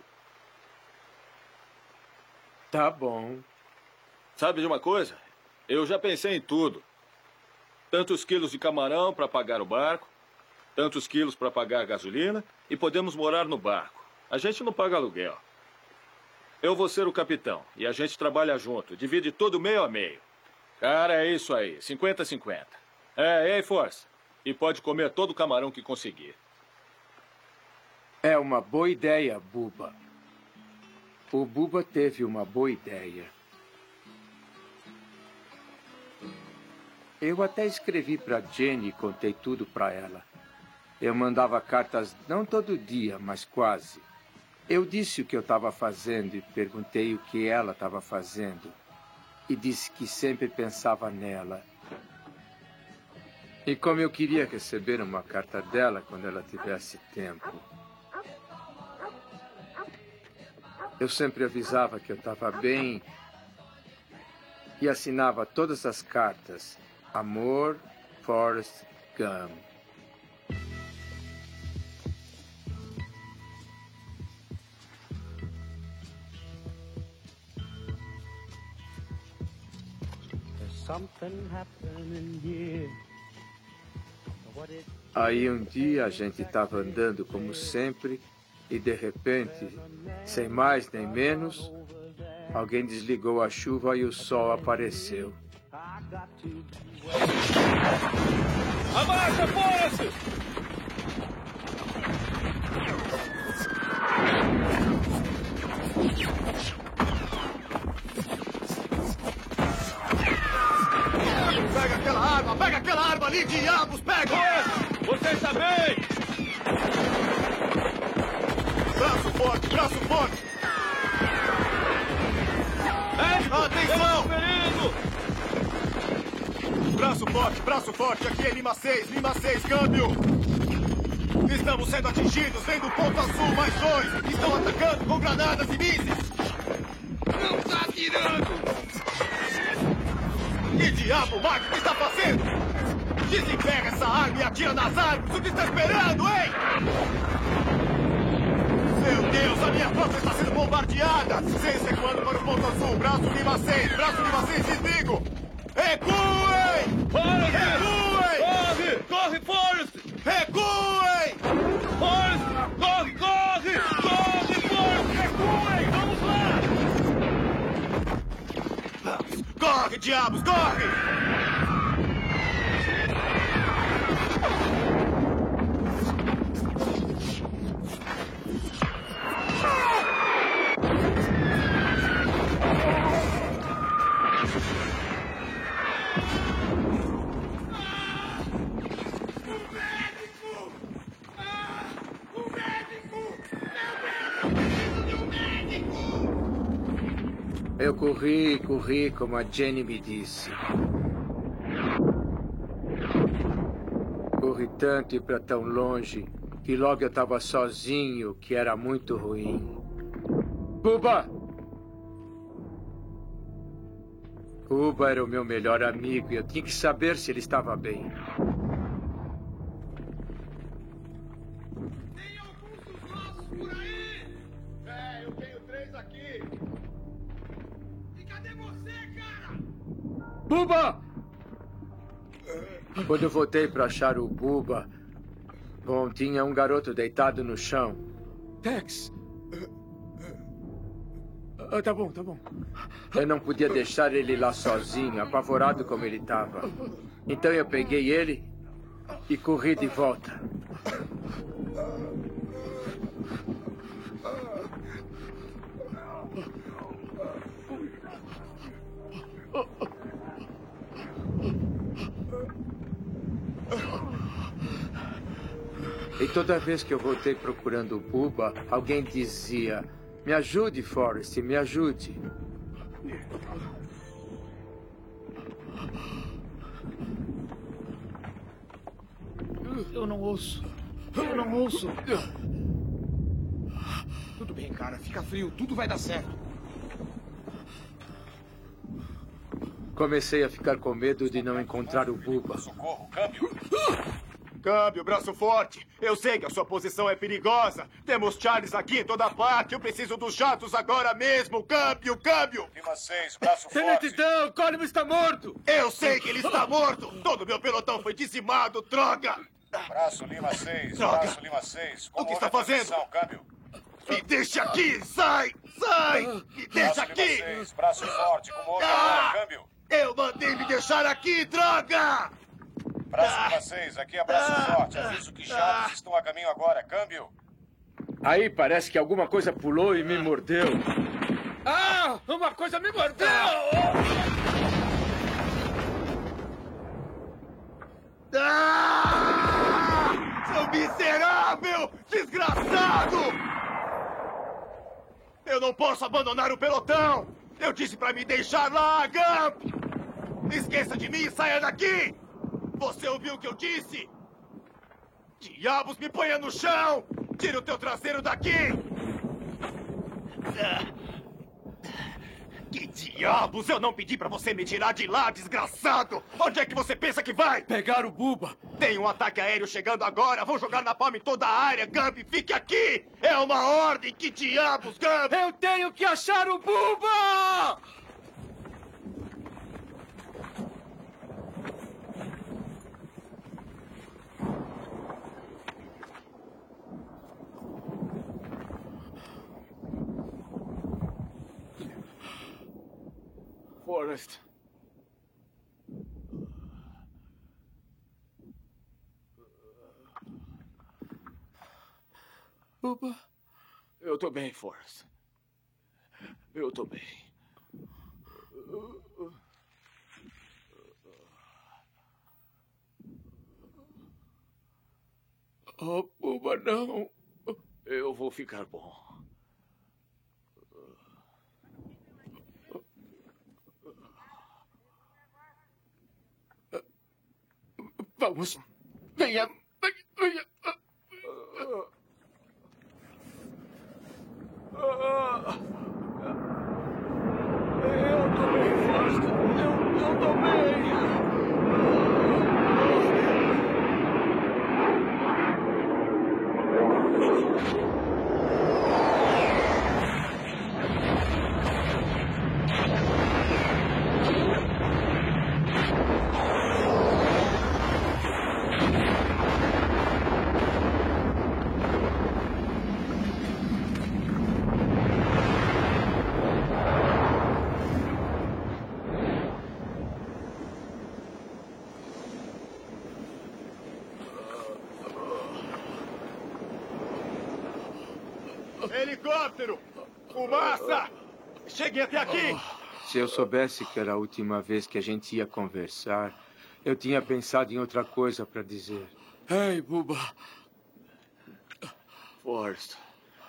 Tá bom. Sabe de uma coisa? Eu já pensei em tudo. Tantos quilos de camarão para pagar o barco, tantos quilos para pagar a gasolina e podemos morar no barco. A gente não paga aluguel. Eu vou ser o capitão e a gente trabalha junto, divide tudo meio a meio. Cara, é isso aí, 50-50. Ei, Força. E pode comer todo o camarão que conseguir. É uma boa ideia, Bubba. O Bubba teve uma boa ideia. Eu até escrevi para Jenny e contei tudo para ela. Eu mandava cartas não todo dia, mas quase. Eu disse o que eu estava fazendo e perguntei o que ela estava fazendo. E disse que sempre pensava nela. E como eu queria receber uma carta dela quando ela tivesse tempo. Eu sempre avisava que eu estava bem e assinava todas as cartas. Amor, Forrest Gump. Aí um dia a gente estava andando como sempre e de repente, sem mais nem menos, alguém desligou a chuva e o sol apareceu. Abaixa, Forrest! Pega aquela arma ali, diabos, pega! Você está bem? Braço forte, braço forte! Atenção! Braço forte, aqui é Lima 6, câmbio! Estamos sendo atingidos, vem do ponto azul, mais 2! Estão atacando com granadas e mísseis! Não está atirando! Que diabo, Mark, o que está fazendo? Desempenha essa arma e atira nas árvores! O que está esperando, hein? Meu Deus, a minha frota está sendo bombardeada! 6 recuando para o ponto azul, braço Lima 6, desligo! Recuem! Recuem! Corre, Forrest! Recuem! Forrest! Corre, Forrest! Recuem! Vamos lá! Corre, diabos, corre! Eu corri como a Jenny me disse. Corri tanto e para tão longe que logo eu estava sozinho, que era muito ruim. Bubba! Bubba era o meu melhor amigo e eu tinha que saber se ele estava bem. Bubba! Quando eu voltei para achar o Bubba, bom, tinha um garoto deitado no chão. Tex! Tá bom, tá bom. Eu não podia deixar ele lá sozinho, apavorado como ele estava. Então eu peguei ele e corri de volta. E toda vez que eu voltei procurando o Bubba, alguém dizia: me ajude, Forrest, me ajude. Eu não ouço. Eu não ouço. Tudo bem, cara. Fica frio. Tudo vai dar certo. Comecei a ficar com medo de não encontrar o Bubba. Socorro, câmbio. Câmbio, braço forte. Eu sei que a sua posição é perigosa. Temos Charles aqui em toda parte. Eu preciso dos jatos agora mesmo. Câmbio, câmbio. Lima 6, braço Tenente forte. Dan, Coleman está morto. Eu sei que ele está morto. Todo meu pelotão foi dizimado, droga. Braço Lima 6, Droga. braço Lima 6. O que está fazendo? Câmbio. Me deixa aqui. Sai, sai. Me deixa Braço aqui. Lima 6, braço forte, com outro câmbio. Eu mandei me deixar aqui, droga. Braço Lima 6, aqui é braço forte. Aviso que jatos estão a caminho agora. Câmbio. Aí parece que alguma coisa pulou e me mordeu. Ah! Uma coisa me mordeu! Seu miserável! Desgraçado! Eu não posso abandonar o pelotão! Eu disse pra me deixar lá, Gump! Esqueça de mim e saia daqui! Você ouviu o que eu disse? Diabos, me ponha no chão! Tira o teu traseiro daqui! Que diabos! Eu não pedi pra você me tirar de lá, desgraçado! Onde é que você pensa que vai? Pegar o Bubba. Tem um ataque aéreo chegando agora! Vão jogar napalm em toda a área! Gump, fique aqui! É uma ordem! Que diabos, Gump! Eu tenho que achar o Bubba! Forrest. Bubba. Eu tô bem, Forrest. Eu tô bem. Oh, Bubba, não. Eu vou ficar bom. Vamos. Venha. Venha. Eu tô bem, Forrest. Eu tô bem. Helicóptero! Fumaça! Cheguem até aqui! Se eu soubesse que era a última vez que a gente ia conversar, eu tinha pensado em outra coisa para dizer. Ei, Bubba. Forrest.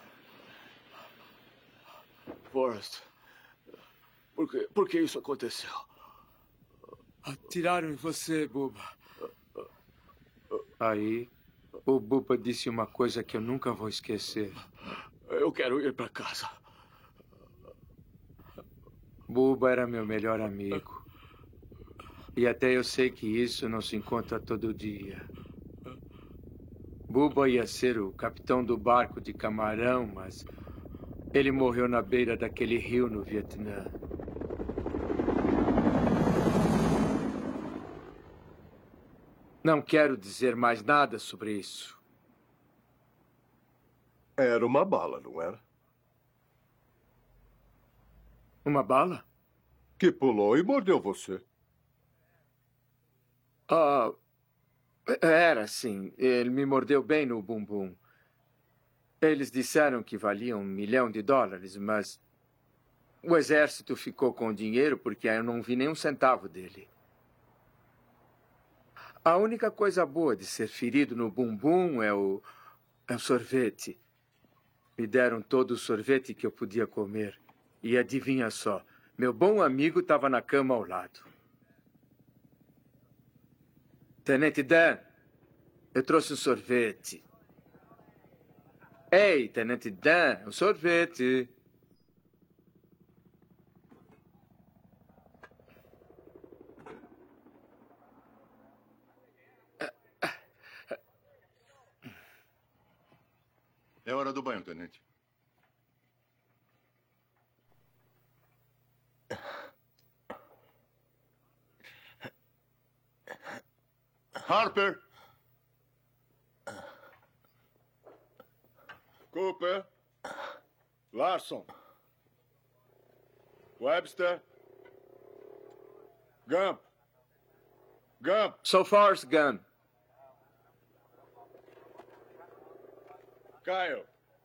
Forrest. Por que isso aconteceu? Atiraram em você, Bubba. Aí, o Bubba disse uma coisa que eu nunca vou esquecer. Eu quero ir para casa. Bubba era meu melhor amigo. E até eu sei que isso não se encontra todo dia. Bubba ia ser o capitão do barco de camarão, mas ele morreu na beira daquele rio no Vietnã. Não quero dizer mais nada sobre isso. Era uma bala, não era? Uma bala? Que pulou e mordeu você. Ah, era sim. Ele me mordeu bem no bumbum. Eles disseram que valia $1 milhão, mas o exército ficou com o dinheiro porque eu não vi nem um centavo dele. A única coisa boa de ser ferido no bumbum é o sorvete. Me deram todo o sorvete que eu podia comer. E adivinha só, meu bom amigo estava na cama ao lado. Tenente Dan, eu trouxe um sorvete. Ei, Tenente Dan, um sorvete. É hora do banho, tenente. Harper. Cooper. Larson. Webster. Gump. So far's Gump. Kyle.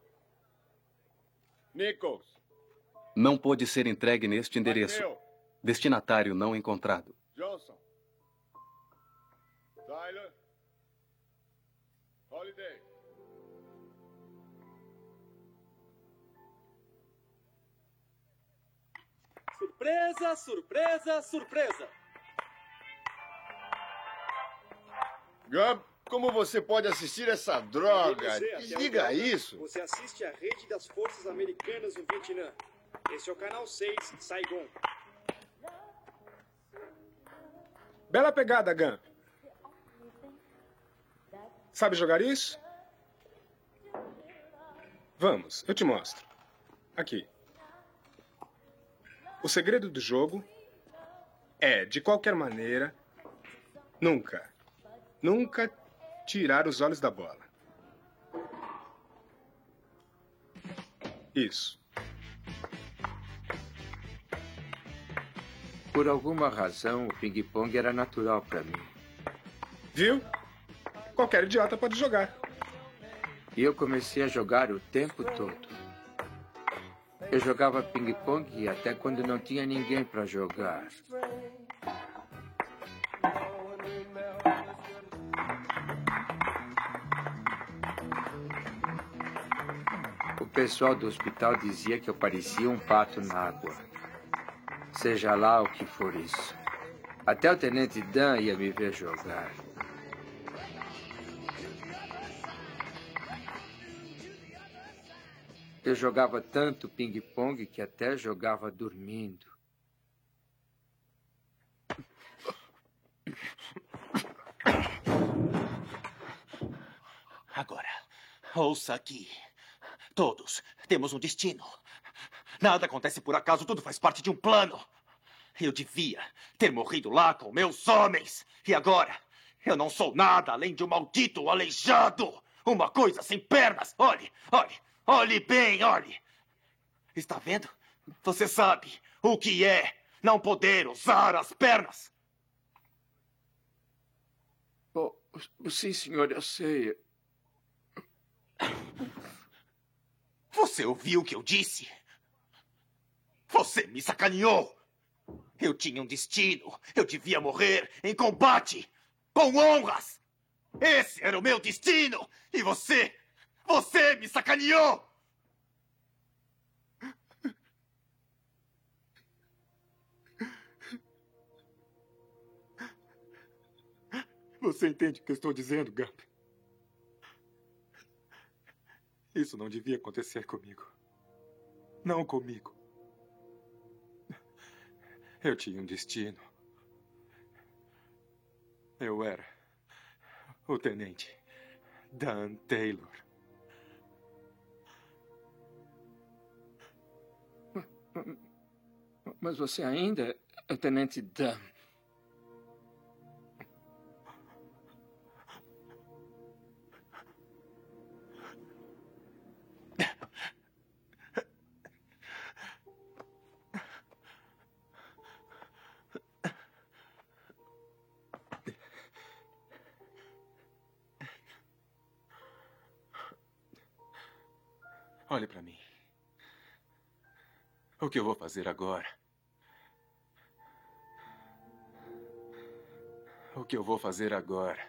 Nichols. Não pôde ser entregue neste endereço. McNeil. Destinatário não encontrado. Johnson. Tyler. Holiday. Surpresa, surpresa, surpresa. Gump, como você pode assistir essa droga? Desliga isso. Você assiste à rede das forças americanas no Vietnã. Este é o canal 6, Saigon. Bela pegada, Gump. Sabe jogar isso? Vamos, eu te mostro. Aqui. O segredo do jogo é, de qualquer maneira, nunca tirar os olhos da bola. Isso. Por alguma razão, o ping-pong era natural para mim. Viu? Qualquer idiota pode jogar. E eu comecei a jogar o tempo todo. Eu jogava ping-pong até quando não tinha ninguém para jogar. O pessoal do hospital dizia que eu parecia um pato na água. Seja lá o que for isso. Até o Tenente Dan ia me ver jogar. Eu jogava tanto ping-pong que até jogava dormindo. Agora, ouça aqui. Todos temos um destino. Nada acontece por acaso, tudo faz parte de um plano. Eu devia ter morrido lá com meus homens. E agora, eu não sou nada além de um maldito aleijado. Uma coisa sem pernas. Olhe bem, olhe. Está vendo? Você sabe o que é não poder usar as pernas. Oh, sim, senhor, eu sei. Você ouviu o que eu disse? Você me sacaneou. Eu tinha um destino. Eu devia morrer em combate, com honras. Esse era o meu destino. E você me sacaneou. Você entende o que eu estou dizendo, Gump? Isso não devia acontecer comigo. Não comigo. Eu tinha um destino. Eu era o Tenente Dan Taylor. Mas você ainda é o Tenente Dan. Olhe para mim. O que eu vou fazer agora? O que eu vou fazer agora?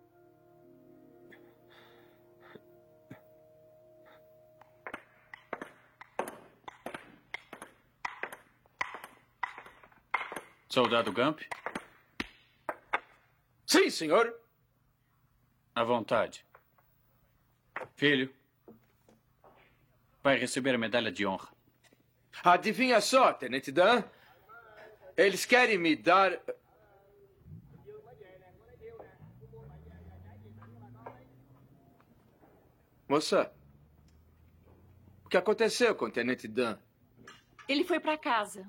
Soldado Gump? Sim, senhor. À vontade. Filho, vai receber a medalha de honra. Adivinha só, Tenente Dan? Eles querem me dar... Moça, o que aconteceu com o Tenente Dan? Ele foi para casa.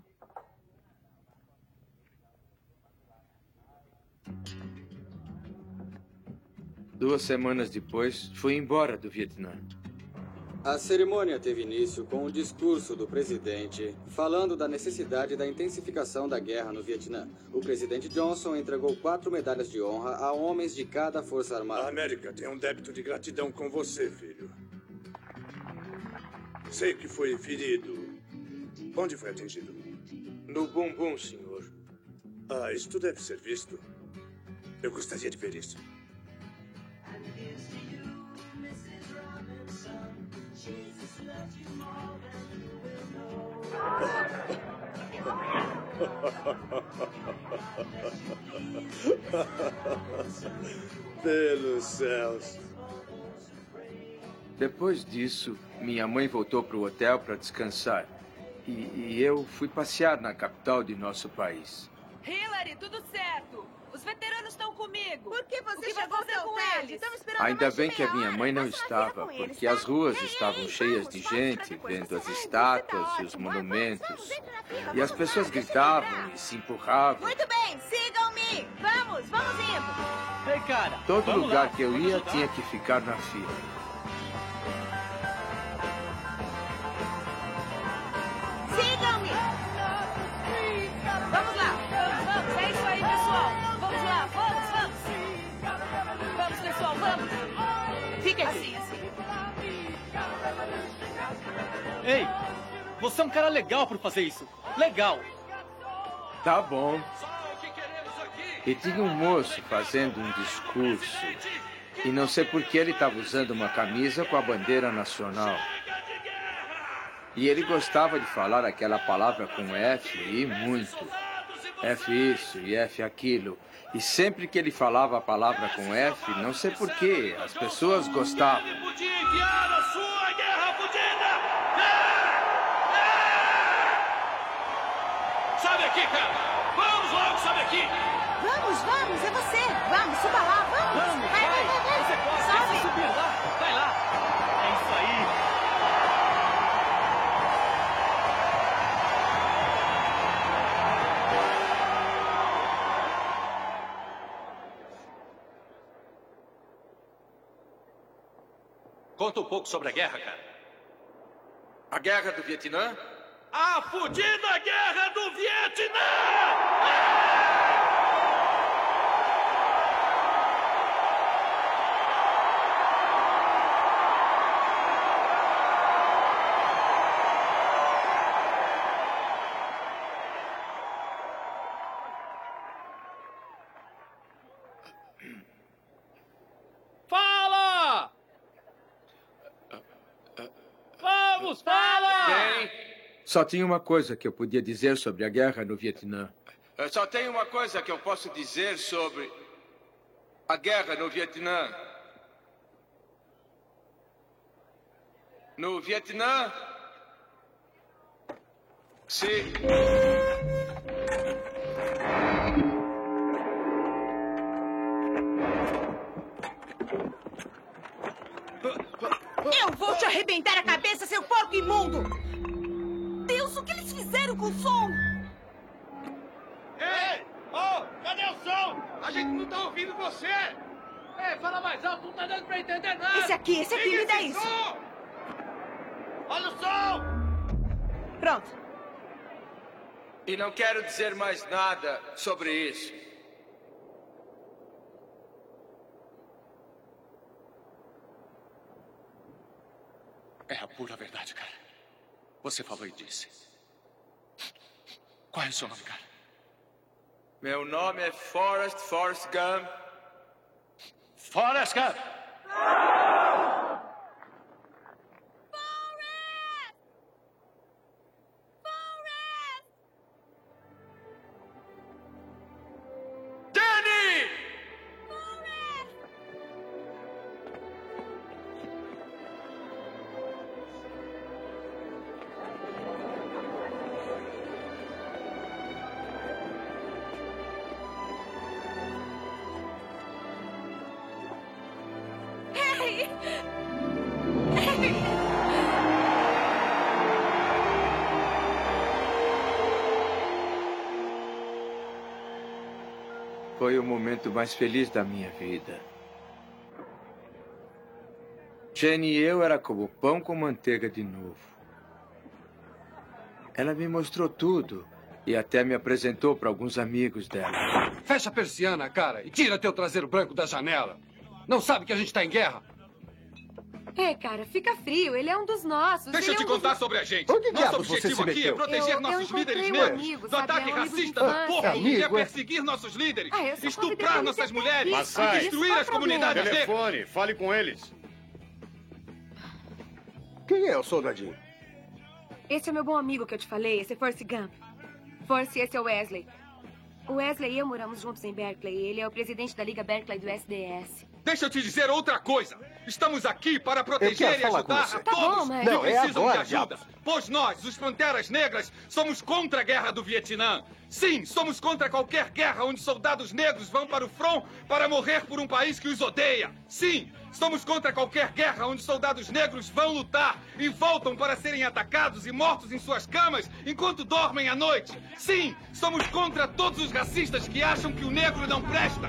Duas semanas depois, fui embora do Vietnã. A cerimônia teve início com um discurso do presidente falando da necessidade da intensificação da guerra no Vietnã. O presidente Johnson entregou 4 medalhas de honra a homens de cada força armada. A América tem um débito de gratidão com você, filho. Sei que foi ferido. Onde foi atingido? No bumbum, senhor. Ah, isto deve ser visto. Eu gostaria de ver isso. Pelos céus. Depois disso, minha mãe voltou para o hotel para descansar. E eu fui passear na capital de nosso país. Hillary, tudo certo. Os veteranos estão comigo. Por que você vai chegou fazer tão com tarde? eles? Estamos esperando Ainda mais de bem que a meia minha hora. mãe não Posso estava, fazer com eles, porque tá? as ruas Ei, estavam cheias de gente, vendo as estátuas e os monumentos. E as pessoas gritavam e se empurravam. Muito bem, sigam-me. Vamos indo. Ei, cara. Todo vamos lugar lá. que eu ia tinha que ficar na fila. Sigam-me. Vamos lá. Vamos. É isso aí, pessoal. Vamos lá. Vamos. Vamos, pessoal. Vamos. Fique aqui. Assim. Ei, você é um cara legal por fazer isso. Legal. Tá bom. E tinha um moço fazendo um discurso. E não sei por que ele estava usando uma camisa com a bandeira nacional. E ele gostava de falar aquela palavra com F e muito. F isso e F aquilo. E sempre que ele falava a palavra com F, não sei por que, as pessoas gostavam. Sobe aqui, cara! Vamos logo, sobe aqui! Vamos, é você. Vamos, suba lá, vamos. Vai. Você pode Sobe. subir lá. Vai lá. É isso aí. Conta um pouco sobre a guerra, cara. A guerra do Vietnã? A fudida guerra do Vietnã! Fala! Vamos, fala! Bem, só tinha uma coisa que eu podia dizer sobre a guerra no Vietnã. Só tem uma coisa que eu posso dizer sobre a guerra no Vietnã. No Vietnã, se... Eu vou te arrebentar a cabeça, seu porco imundo! Deus, o que eles fizeram com o som? Ei! Cadê o som? A gente não tá ouvindo você! Ei, fala mais alto, não tá dando pra entender nada! Esse aqui, Liga me dá esse isso! som! Olha o som! Pronto. E não quero dizer mais nada sobre isso. É a pura verdade, cara. Você falou e disse. Qual é o seu nome, cara? Meu nome é Forrest Gump. Forrest Gump! Foi o momento mais feliz da minha vida. Jenny e eu era como pão com manteiga de novo. Ela me mostrou tudo e até me apresentou para alguns amigos dela. Fecha a persiana, cara, e tira teu traseiro branco da janela. Não sabe que a gente tá em guerra? É, cara, fica frio. Ele é um dos nossos. Deixa eu te contar sobre a gente. Nosso objetivo aqui é proteger nossos líderes negros do ataque racista do povo que quer perseguir nossos líderes, estuprar nossas mulheres e destruir as comunidades negras. Telefone, fale com eles. Quem é o soldadinho? Esse é meu bom amigo que eu te falei. Esse é Forrest Gump. Forrest, esse é o Wesley. O Wesley e eu moramos juntos em Berkeley. Ele é o presidente da Liga Berkeley do SDS. Deixa eu te dizer outra coisa. Estamos aqui para proteger e ajudar a todos que precisam de ajuda. Pois nós, os Panteras Negras, somos contra a guerra do Vietnã. Sim, somos contra qualquer guerra onde soldados negros vão para o front para morrer por um país que os odeia. Sim, somos contra qualquer guerra onde soldados negros vão lutar e voltam para serem atacados e mortos em suas camas enquanto dormem à noite. Sim, somos contra todos os racistas que acham que o negro não presta.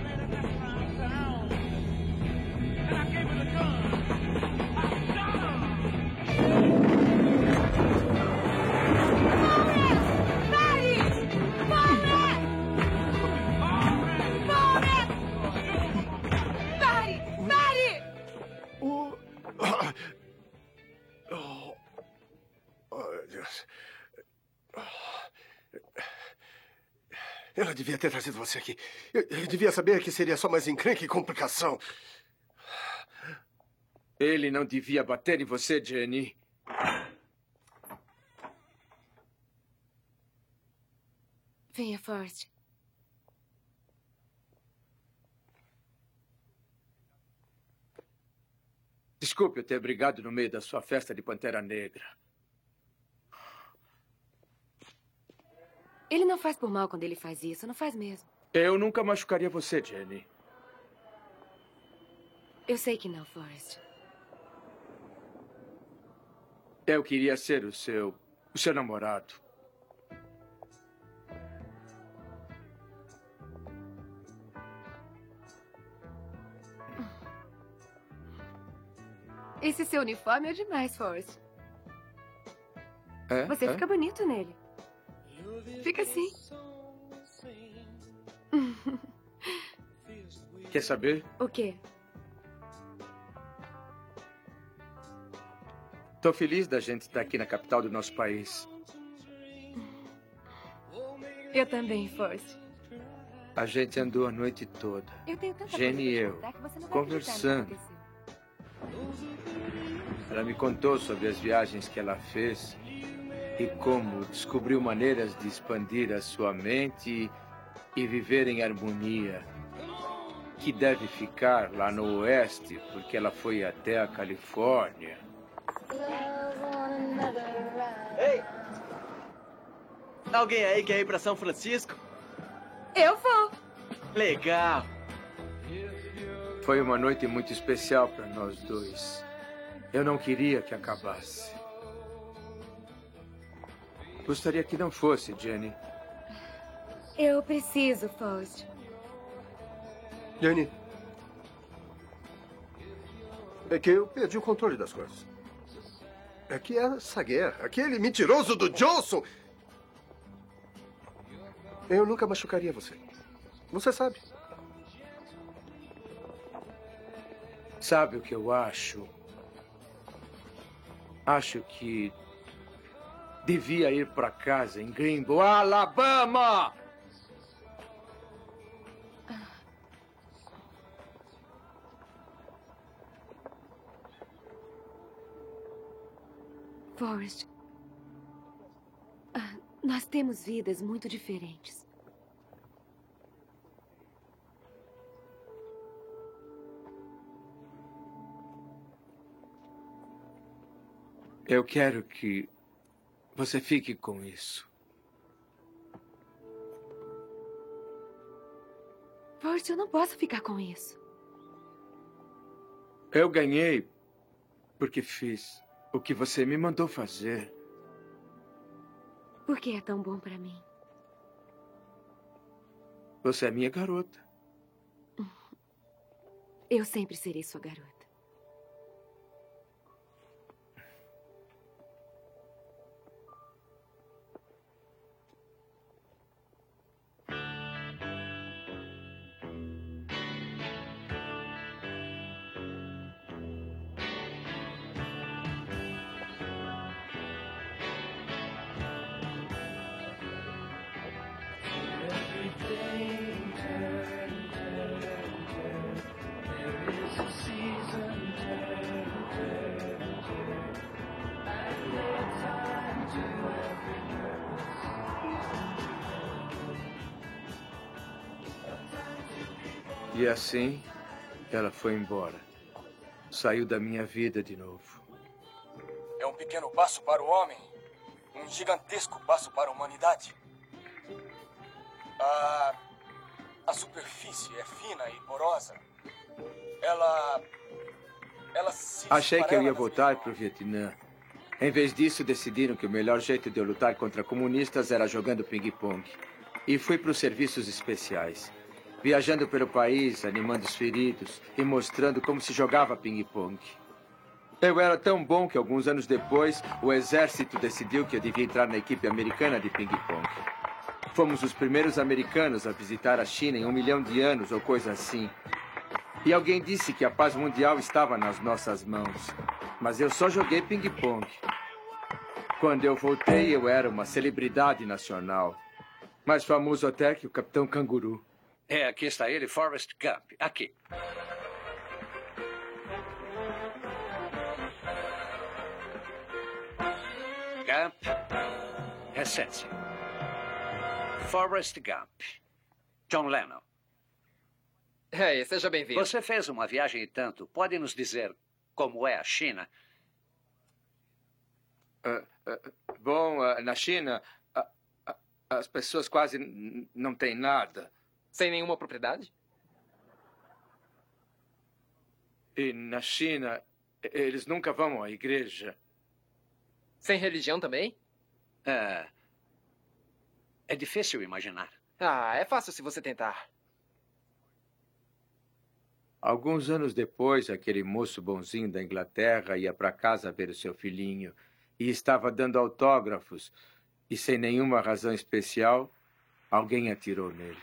Ela devia ter trazido você aqui. Eu devia saber que seria só mais encrenca e complicação. Ele não devia bater em você, Jenny. Venha, Forrest. Desculpe eu ter brigado no meio da sua festa de Pantera Negra. Ele não faz por mal quando ele faz isso, não faz mesmo. Eu nunca machucaria você, Jenny. Eu sei que não, Forrest. Eu queria ser o seu namorado. Esse seu uniforme é demais, Forrest. Você fica bonito nele. Fica assim. Quer saber? O quê? Tô feliz da gente estar aqui na capital do nosso país. Eu também, Forrest. A gente andou a noite toda. Eu tenho tanta Jenny e eu, que você não vai conversando. acreditar no que aconteceu. Ela me contou sobre as viagens que ela fez e como descobriu maneiras de expandir a sua mente e viver em harmonia. Que deve ficar lá no oeste, porque ela foi até a Califórnia. Ei! Alguém aí quer ir para São Francisco? Eu vou. Legal. Foi uma noite muito especial para nós dois. Eu não queria que acabasse. Gostaria que não fosse, Jenny. Eu preciso, Forrest. Jenny. É que eu perdi o controle das coisas. É que essa guerra, aquele mentiroso do Johnson... Eu nunca machucaria você. Você sabe. Sabe o que eu acho? Acho que devia ir para casa em Greenbow, Alabama! Forrest, nós temos vidas muito diferentes. Eu quero que você fique com isso. Forrest, eu não posso ficar com isso. Eu ganhei porque fiz o que você me mandou fazer. Por que é tão bom para mim? Você é minha garota. Eu sempre serei sua garota. E assim, ela foi embora. Saiu da minha vida de novo. É um pequeno passo para o homem, um gigantesco passo para a humanidade. A superfície é fina e porosa. Ela se Achei que eu ia esfarela voltar para o Vietnã. Em vez disso, decidiram que o melhor jeito de eu lutar contra comunistas era jogando ping-pong. E fui para os serviços especiais. Viajando pelo país, animando os feridos e mostrando como se jogava ping-pong. Eu era tão bom que alguns anos depois, o exército decidiu que eu devia entrar na equipe americana de ping-pong. Fomos os primeiros americanos a visitar a China em 1 milhão de anos ou coisa assim. E alguém disse que a paz mundial estava nas nossas mãos. Mas eu só joguei ping-pong. Quando eu voltei, eu era uma celebridade nacional. Mais famoso até que o Capitão Canguru. Aqui está ele, Forrest Gump. Aqui. Gump, recente. Forrest Gump. John Lennon. Seja bem-vindo. Você fez uma viagem e tanto. Pode nos dizer como é a China? Bom, na China, as pessoas quase não têm nada. Sem nenhuma propriedade? E na China, eles nunca vão à igreja. Sem religião também? É difícil imaginar. É fácil se você tentar. Alguns anos depois, aquele moço bonzinho da Inglaterra ia para casa ver o seu filhinho e estava dando autógrafos. E sem nenhuma razão especial, alguém atirou nele.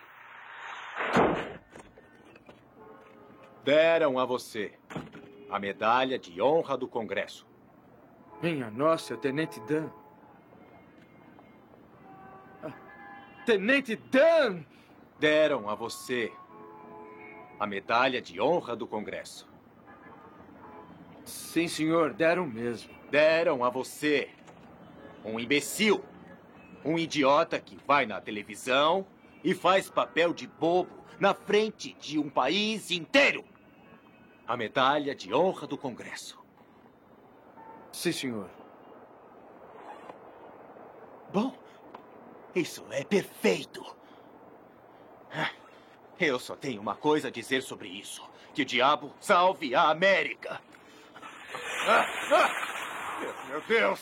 Deram a você a medalha de honra do Congresso. Minha nossa, Tenente Dan. Tenente Dan! Deram a você a medalha de honra do Congresso. Sim, senhor, deram mesmo. Deram a você um imbecil, um idiota que vai na televisão e faz papel de bobo na frente de um país inteiro. A medalha de honra do Congresso. Sim, senhor. Bom, isso é perfeito. Eu só tenho uma coisa a dizer sobre isso. Que o diabo salve a América. Meu Deus.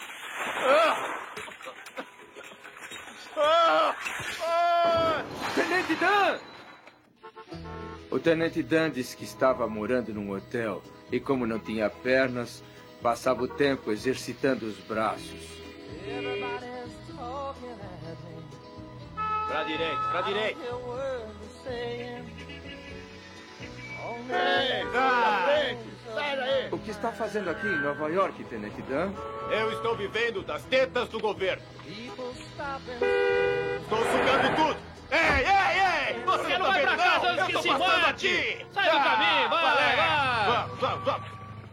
Tenente Dan! O Tenente Dan disse que estava morando num hotel e, como não tinha pernas, passava o tempo exercitando os braços. Pra direita, pra direita. Ei, sai daí! O que está fazendo aqui em Nova York, Tenente Dan? Eu estou vivendo das tetas do governo. Estou sugando tudo. Ei! Você não vai pra casa não! antes que Eu se tô passando mate! aqui! Sai do caminho, vai! Vamos!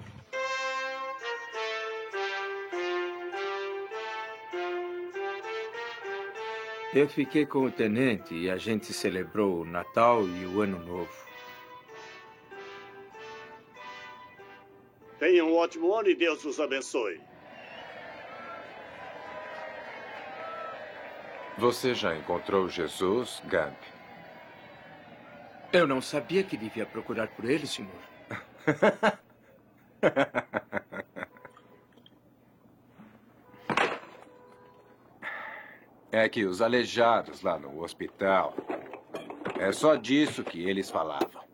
Eu fiquei com o tenente e a gente celebrou o Natal e o Ano Novo. Tenha um ótimo ano e Deus os abençoe. Você já encontrou Jesus, Gump? Eu não sabia que devia procurar por ele, senhor. É que os aleijados lá no hospital, é só disso que eles falavam.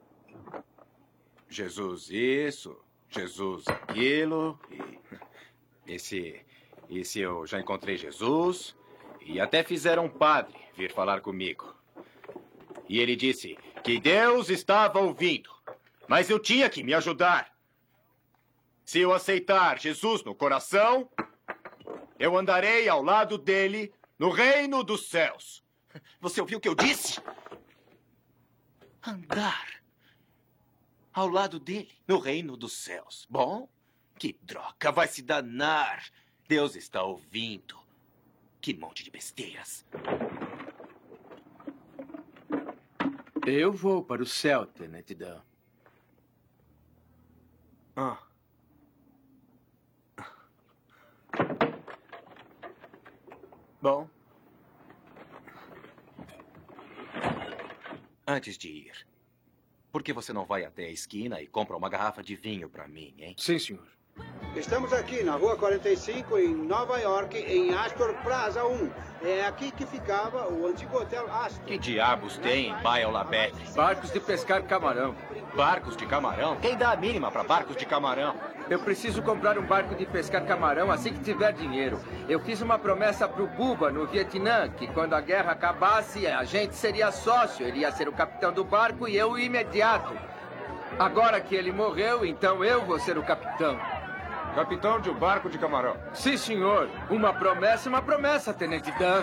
Jesus isso, Jesus aquilo, e se eu já encontrei Jesus, e até fizeram um padre vir falar comigo. E ele disse que Deus estava ouvindo, mas eu tinha que me ajudar. Se eu aceitar Jesus no coração, eu andarei ao lado dele no reino dos céus. Você ouviu o que eu disse? Andar ao lado dele no reino dos céus. Bom, que droga, vai se danar. Deus está ouvindo. Que monte de besteiras. Eu vou para o céu, Tenente Dan. Bom. Antes de ir, por que você não vai até a esquina e compra uma garrafa de vinho para mim, hein? Sim, senhor. Estamos aqui na Rua 45, em Nova York, em Astor Plaza 1. É aqui que ficava o antigo Hotel Astor. Que diabos tem em Bayou Labette? Barcos de pescar camarão. Barcos de camarão? Quem dá a mínima para barcos de camarão? Eu preciso comprar um barco de pescar camarão assim que tiver dinheiro. Eu fiz uma promessa pro Buba, no Vietnã, que quando a guerra acabasse, a gente seria sócio. Ele ia ser o capitão do barco e eu o imediato. Agora que ele morreu, então eu vou ser o capitão. Capitão de um barco de camarão. Sim, senhor. Uma promessa, Tenente Dan.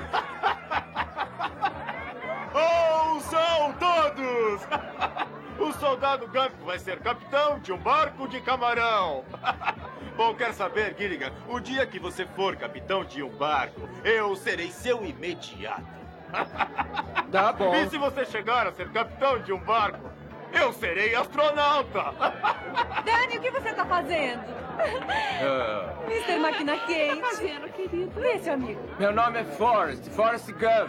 Ouçam todos! O soldado Gump vai ser capitão de um barco de camarão. Bom, quer saber, Gilligan? O dia que você for capitão de um barco, eu serei seu imediato. Tá bom. E se você chegar a ser capitão de um barco, eu serei astronauta. Danny, o que você tá fazendo? Mr. Máquina Quente. O que tá fazendo, querido? Vê, seu amigo. Meu nome é Forrest Gump.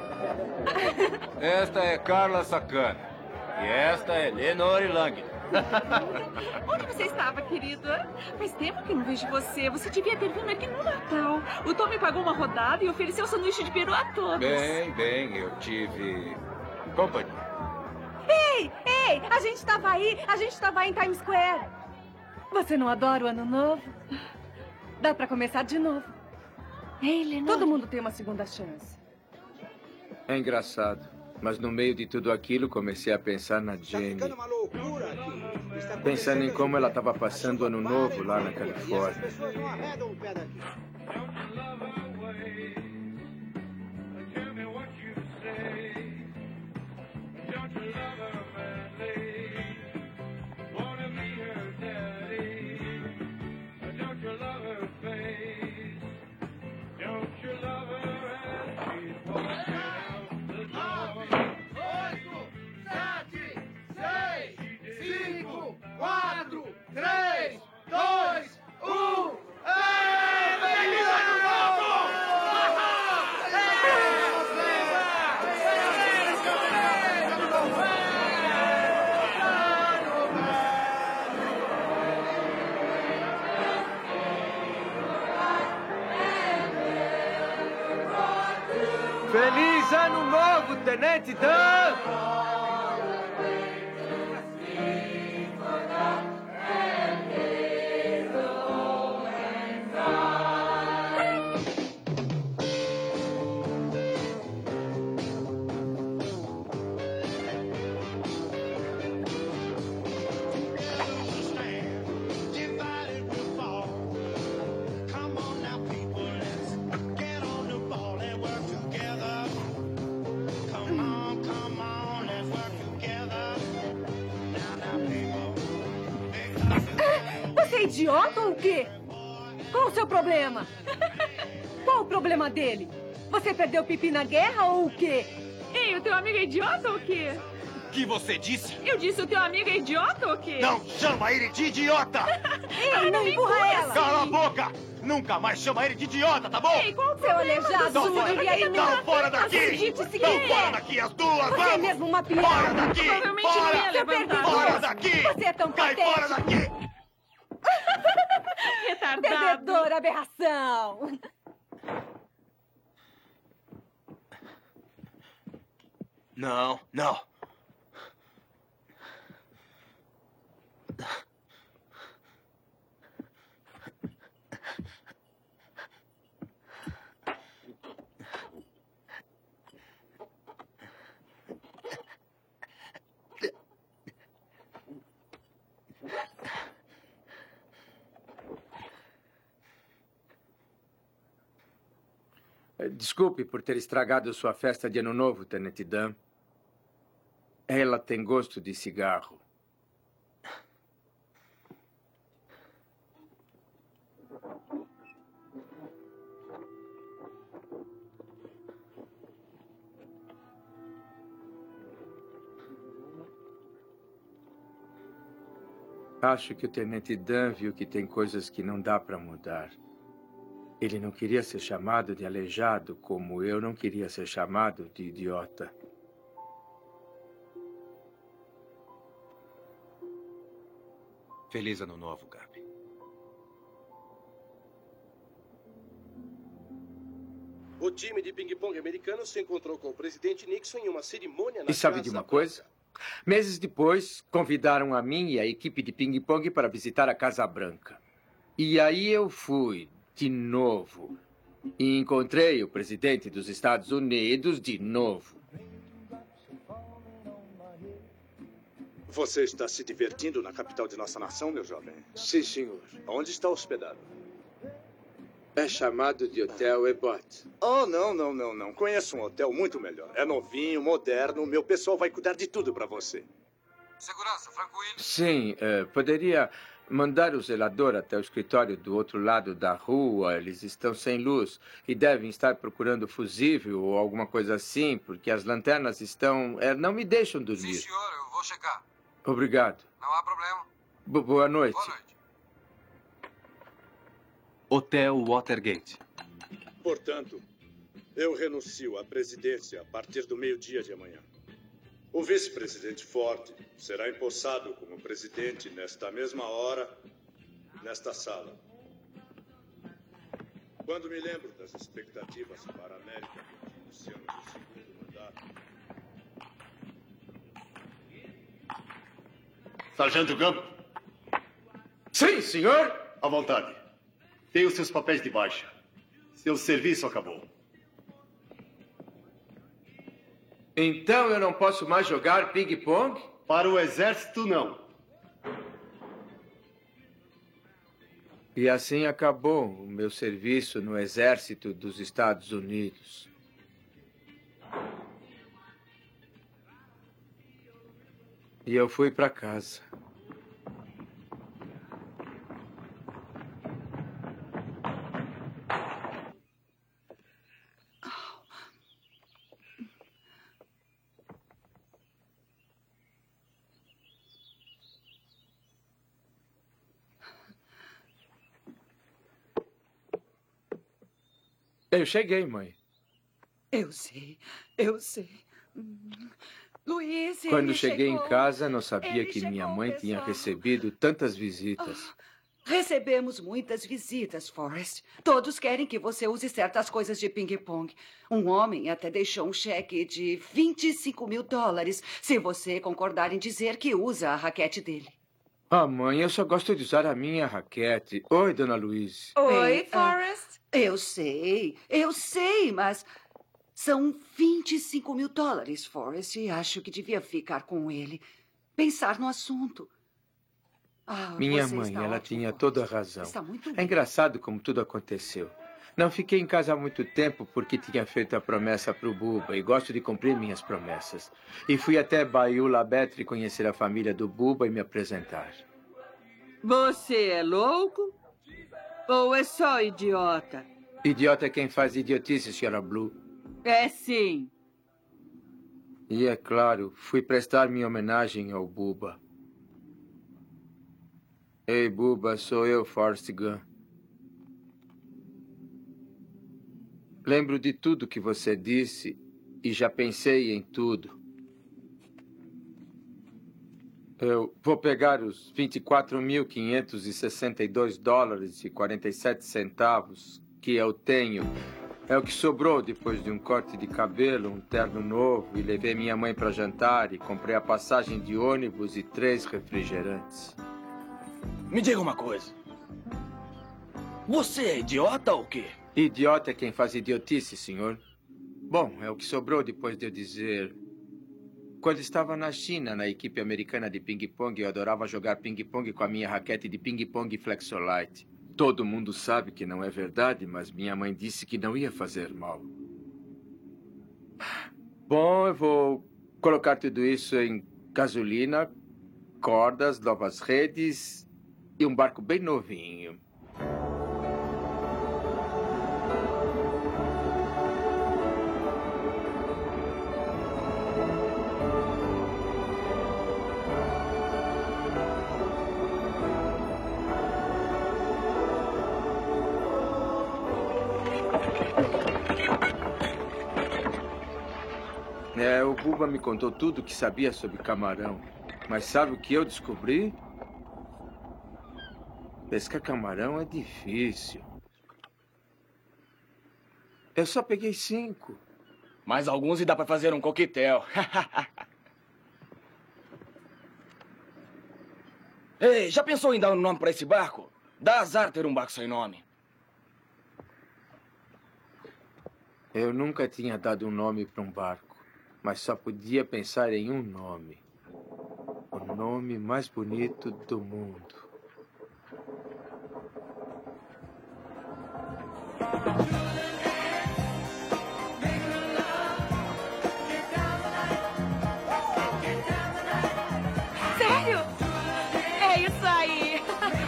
Esta é Carla Sacana. E esta é Lenore Lang. Onde você estava, querido? Faz tempo que não vejo você. Você devia ter vindo aqui no Natal. O Tom me pagou uma rodada e ofereceu sanduíche de peru a todos. Bem, eu tive companhia. Ei, a gente estava aí em Times Square. Você não adora o Ano Novo? Dá pra começar de novo. Ei, Lenore. Todo mundo tem uma segunda chance. É engraçado. Mas no meio de tudo aquilo, comecei a pensar na Jenny. Pensando em como ela estava passando o Ano Novo lá na Califórnia. Feliz Ano Novo, Tenente Dan! Você é idiota ou o quê? Qual o seu problema? Qual o problema dele? Você perdeu pipi na guerra ou o quê? Ei, o teu amigo é idiota ou o quê? O que você disse? Eu disse o teu amigo é idiota ou o quê? Não chama ele de idiota! Ei, não empurra ela! Cala a boca! Nunca mais chama ele de idiota, tá bom? Ei, qual o seu aleijado! Não, fora daqui! Acredite se Não, quiser! fora daqui, as duas! Você é mesmo uma piada! Fora daqui! Provavelmente Fora! não ia levantar. Fora daqui! Você é tão Cai patético! fora daqui! Retardado! Perdedora aberração! Não, não. Desculpe por ter estragado sua festa de Ano Novo, Tenente Dan. Ela tem gosto de cigarro. Acho que o Tenente Dan viu que tem coisas que não dá para mudar. Ele não queria ser chamado de aleijado, como eu não queria ser chamado de idiota. Feliz Ano Novo, Gabi. O time de ping-pong americano se encontrou com o presidente Nixon em uma cerimônia na E sabe Casa de uma Branca. coisa? Meses depois, convidaram a mim e a equipe de ping-pong para visitar a Casa Branca. E aí eu fui, de novo. E encontrei o presidente dos Estados Unidos de novo. Você está se divertindo na capital de nossa nação, meu jovem? Sim, senhor. Onde está hospedado? É chamado de Hotel Ebot. Oh, não. Conheço um hotel muito melhor. É novinho, moderno. Meu pessoal vai cuidar de tudo para você. Segurança, Franco Willis. Sim, poderia mandar o zelador até o escritório do outro lado da rua. Eles estão sem luz e devem estar procurando fusível ou alguma coisa assim, porque as lanternas estão... não me deixam dormir. Sim, senhor, eu vou checar. Obrigado. Não há problema. Boa noite. Boa noite. Hotel Watergate. Portanto, eu renuncio à presidência a partir do meio-dia de amanhã. O vice-presidente Ford será empossado como presidente nesta mesma hora, nesta sala. Quando me lembro das expectativas para a América que iniciamos o segundo mandato. Sargento Gump, Sim, senhor. à vontade. Tem os seus papéis de baixa. Seu serviço acabou. Então eu não posso mais jogar ping-pong? Para o exército, não. E assim acabou o meu serviço no exército dos Estados Unidos. E eu fui para casa. Eu cheguei, mãe. Eu sei. Luiz, Quando ele cheguei chegou. em casa, não sabia Ele que minha chegou, mãe tinha pessoal. recebido tantas visitas. Recebemos muitas visitas, Forrest. Todos querem que você use certas coisas de ping-pong. Um homem até deixou um cheque de $25.000 se você concordar em dizer que usa a raquete dele. Ah, mãe, eu só gosto de usar a minha raquete. Oi, dona Louise. Oi, Forrest. Eu sei, mas são $25.000, Forrest, e acho que devia ficar com ele. Pensar no assunto. Minha você mãe, está ela ótimo, tinha Forrest. toda a razão. Está muito É bem. engraçado como tudo aconteceu. Não fiquei em casa há muito tempo porque tinha feito a promessa para o Buba e gosto de cumprir minhas promessas. E fui até Bayou Labetre conhecer a família do Buba e me apresentar. Você é louco? Ou é só idiota? Idiota é quem faz idiotice, Sra. Blue. É sim. E é claro, fui prestar minha homenagem ao Bubba. Ei, Bubba, sou eu, Forrest Gump. Lembro de tudo que você disse e já pensei em tudo. Eu vou pegar os 24.562 dólares e 47 centavos que eu tenho. É o que sobrou depois de um corte de cabelo, um terno novo, e levei minha mãe para jantar e comprei a passagem de ônibus e 3 refrigerantes. Me diga uma coisa. Você é idiota ou quê? Idiota é quem faz idiotice, senhor. Bom, é o que sobrou depois de eu dizer... Quando estava na China, na equipe americana de ping-pong, eu adorava jogar ping-pong com a minha raquete de ping-pong Flexolite. Todo mundo sabe que não é verdade, mas minha mãe disse que não ia fazer mal. Bom, eu vou colocar tudo isso em gasolina, cordas, novas redes e um barco bem novinho. O Bubba me contou tudo o que sabia sobre camarão. Mas sabe o que eu descobri? Pescar camarão é difícil. Eu só peguei 5. Mas alguns e dá pra fazer um coquetel. Ei, já pensou em dar um nome pra esse barco? Dá azar ter um barco sem nome. Eu nunca tinha dado um nome para um barco. Mas só podia pensar em um nome. O nome mais bonito do mundo. Sério? É isso aí.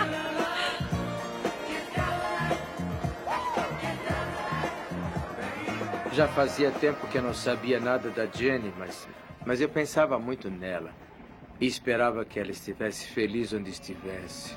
Já fazia tempo que eu não sabia nada da Jenny, mas eu pensava muito nela. E esperava que ela estivesse feliz onde estivesse.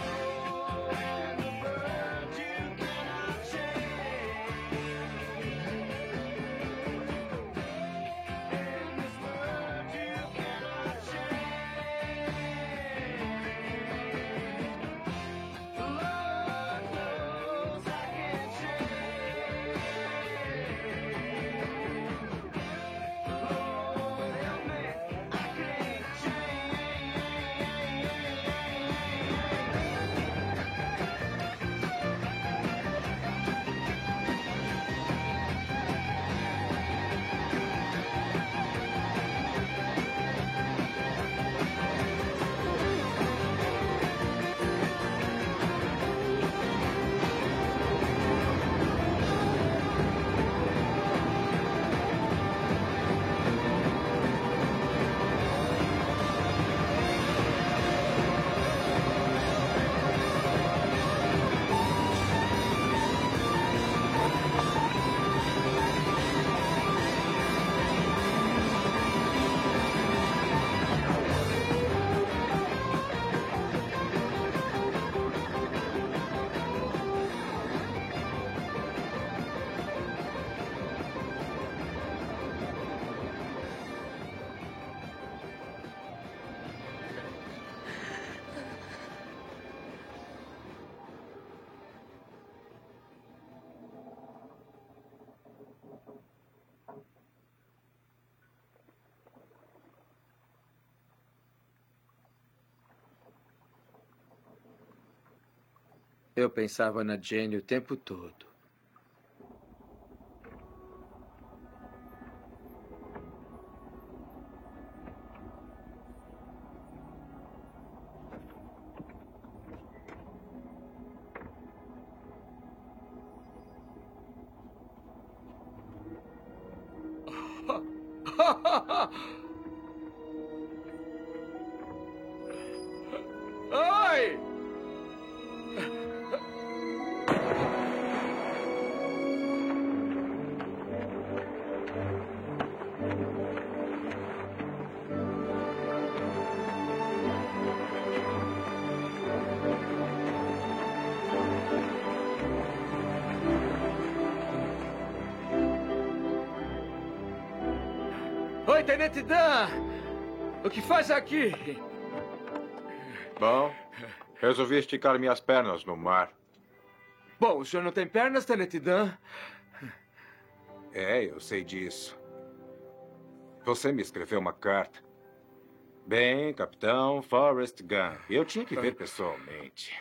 Eu pensava na Jenny o tempo todo. Oi! Oi, Tenente Dan! O que faz aqui? Bom, resolvi esticar minhas pernas no mar. Bom, o senhor não tem pernas, Tenente Dan? É, eu sei disso. Você me escreveu uma carta. Bem, Capitão Forrest Gump, eu tinha que ver pessoalmente.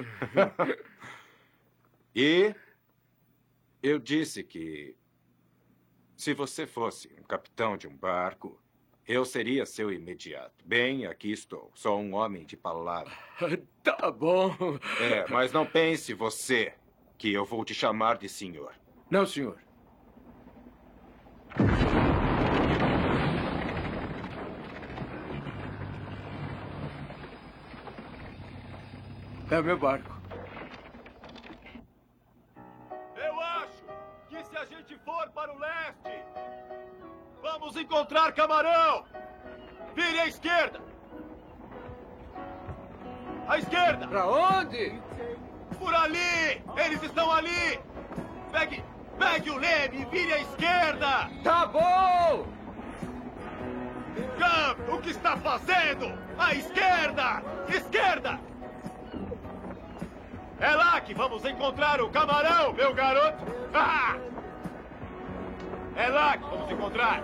E eu disse que se você fosse um capitão de um barco, eu seria seu imediato. Bem, aqui estou. Sou um homem de palavra. Tá bom. É, mas não pense você que eu vou te chamar de senhor. Não, senhor. É o meu barco. Eu acho que se a gente for para o leste, vamos encontrar camarão. Vire à esquerda. À esquerda. Pra onde? Por ali. Eles estão ali. Pegue o leme e vire à esquerda. Tá bom. Gump, o que está fazendo? À esquerda. Esquerda. É lá que vamos encontrar o camarão, meu garoto! Ah! É lá que vamos encontrar!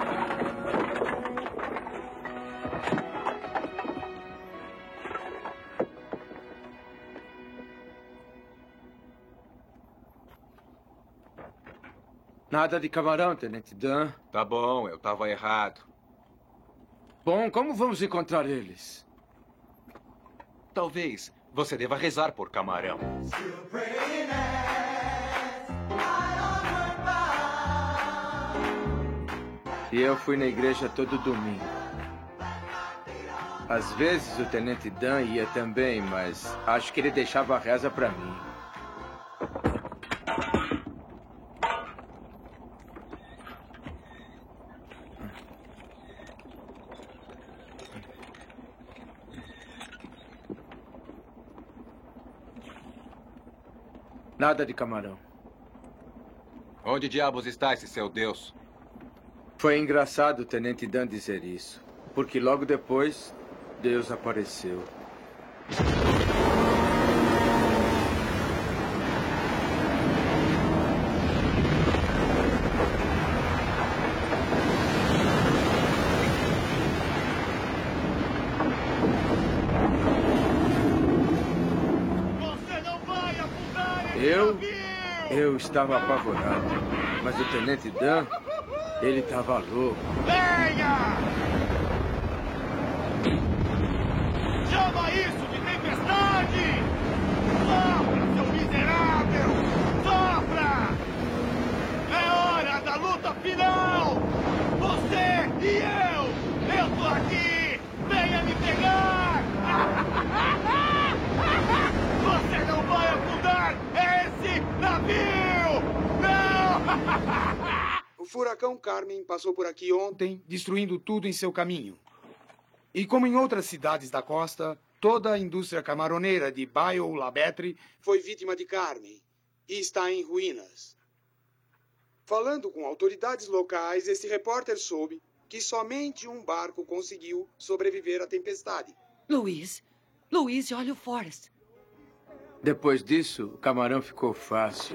Nada de camarão, Tenente Dan. Tá bom, eu estava errado. Bom, como vamos encontrar eles? Talvez você deva rezar por camarão. E eu fui na igreja todo domingo. Às vezes o Tenente Dan ia também, mas acho que ele deixava a reza pra mim. Nada de camarão. Onde diabos está esse seu Deus? Foi engraçado o Tenente Dan dizer isso, porque logo depois, Deus apareceu. Eu estava apavorado, mas o Tenente Dan, ele estava louco. Venha! Chama isso de tempestade! Sopra, seu miserável! Sopra! É hora da luta final! Você e eu! Eu tô aqui! Venha me pegar! Você não vai afundar esse navio! Não! O furacão Carmen passou por aqui ontem, destruindo tudo em seu caminho. E como em outras cidades da costa, toda a indústria camaroneira de Bayou La Betre foi vítima de Carmen e está em ruínas. Falando com autoridades locais, esse repórter soube que somente um barco conseguiu sobreviver à tempestade. Luiz, olha o Forrest. Depois disso, o camarão ficou fácil.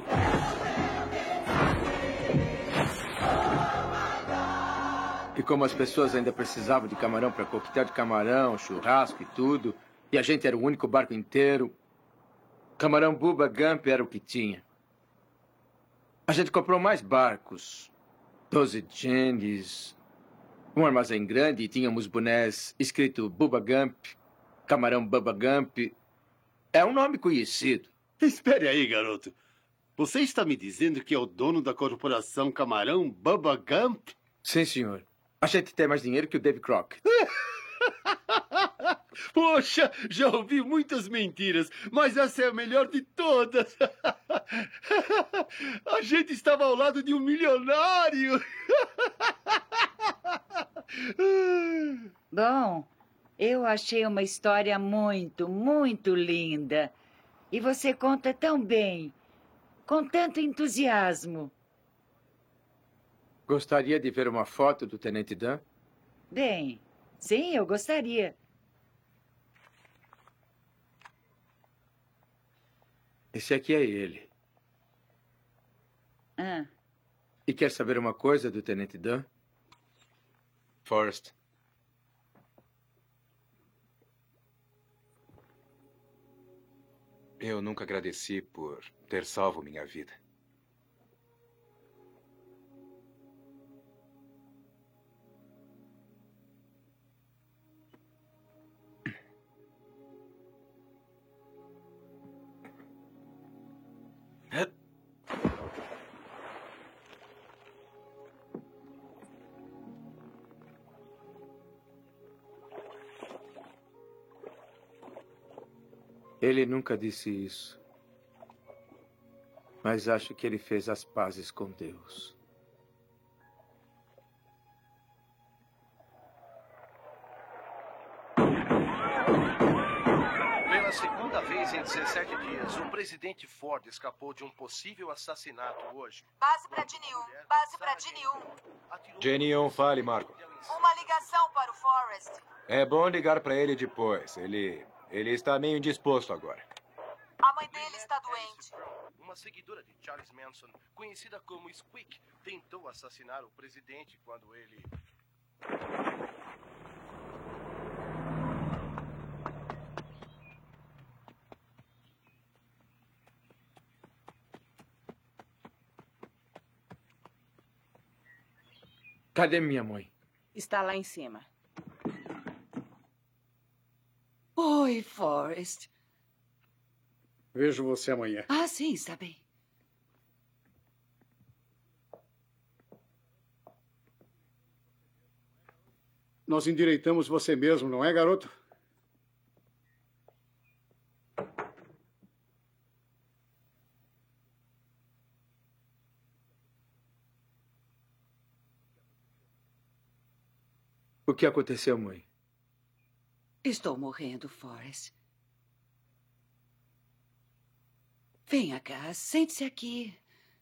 E como as pessoas ainda precisavam de camarão para coquetel de camarão, churrasco e tudo, e a gente era o único barco inteiro, camarão Bubba Gump era o que tinha. A gente comprou mais barcos, 12 Jennies, um armazém grande e tínhamos bonés escrito Bubba Gump, camarão Bubba Gump. É um nome conhecido. Espere aí, garoto. Você está me dizendo que é o dono da corporação Camarão Bubba Gump? Sim, senhor. A gente tem mais dinheiro que o Dave Crockett. Poxa, já ouvi muitas mentiras, mas essa é a melhor de todas. A gente estava ao lado de um milionário. Bom, eu achei uma história muito, muito linda. E você conta tão bem, com tanto entusiasmo. Gostaria de ver uma foto do Tenente Dan? Bem, sim, eu gostaria. Esse aqui é ele. Ah. E quer saber uma coisa do Tenente Dan? Forrest. Eu nunca agradeci por ter salvo minha vida. Ele nunca disse isso. Mas acho que ele fez as pazes com Deus. Pela segunda vez em 17 dias, o presidente Ford escapou de um possível assassinato hoje. Base para Dini 1. Base para Dini 1. Jenny 1, fale, Marco. Uma ligação para o Forrest. É bom ligar para ele depois. Ele está meio indisposto agora. A mãe dele está doente. Uma seguidora de Charles Manson, conhecida como Squeak, tentou assassinar o presidente quando ele... Cadê minha mãe? Está lá em cima. Oi, Forrest. Vejo você amanhã. Ah, sim, está bem. Nós endireitamos você mesmo, não é, garoto? O que aconteceu, mãe? Estou morrendo, Forrest. Venha cá, sente-se aqui.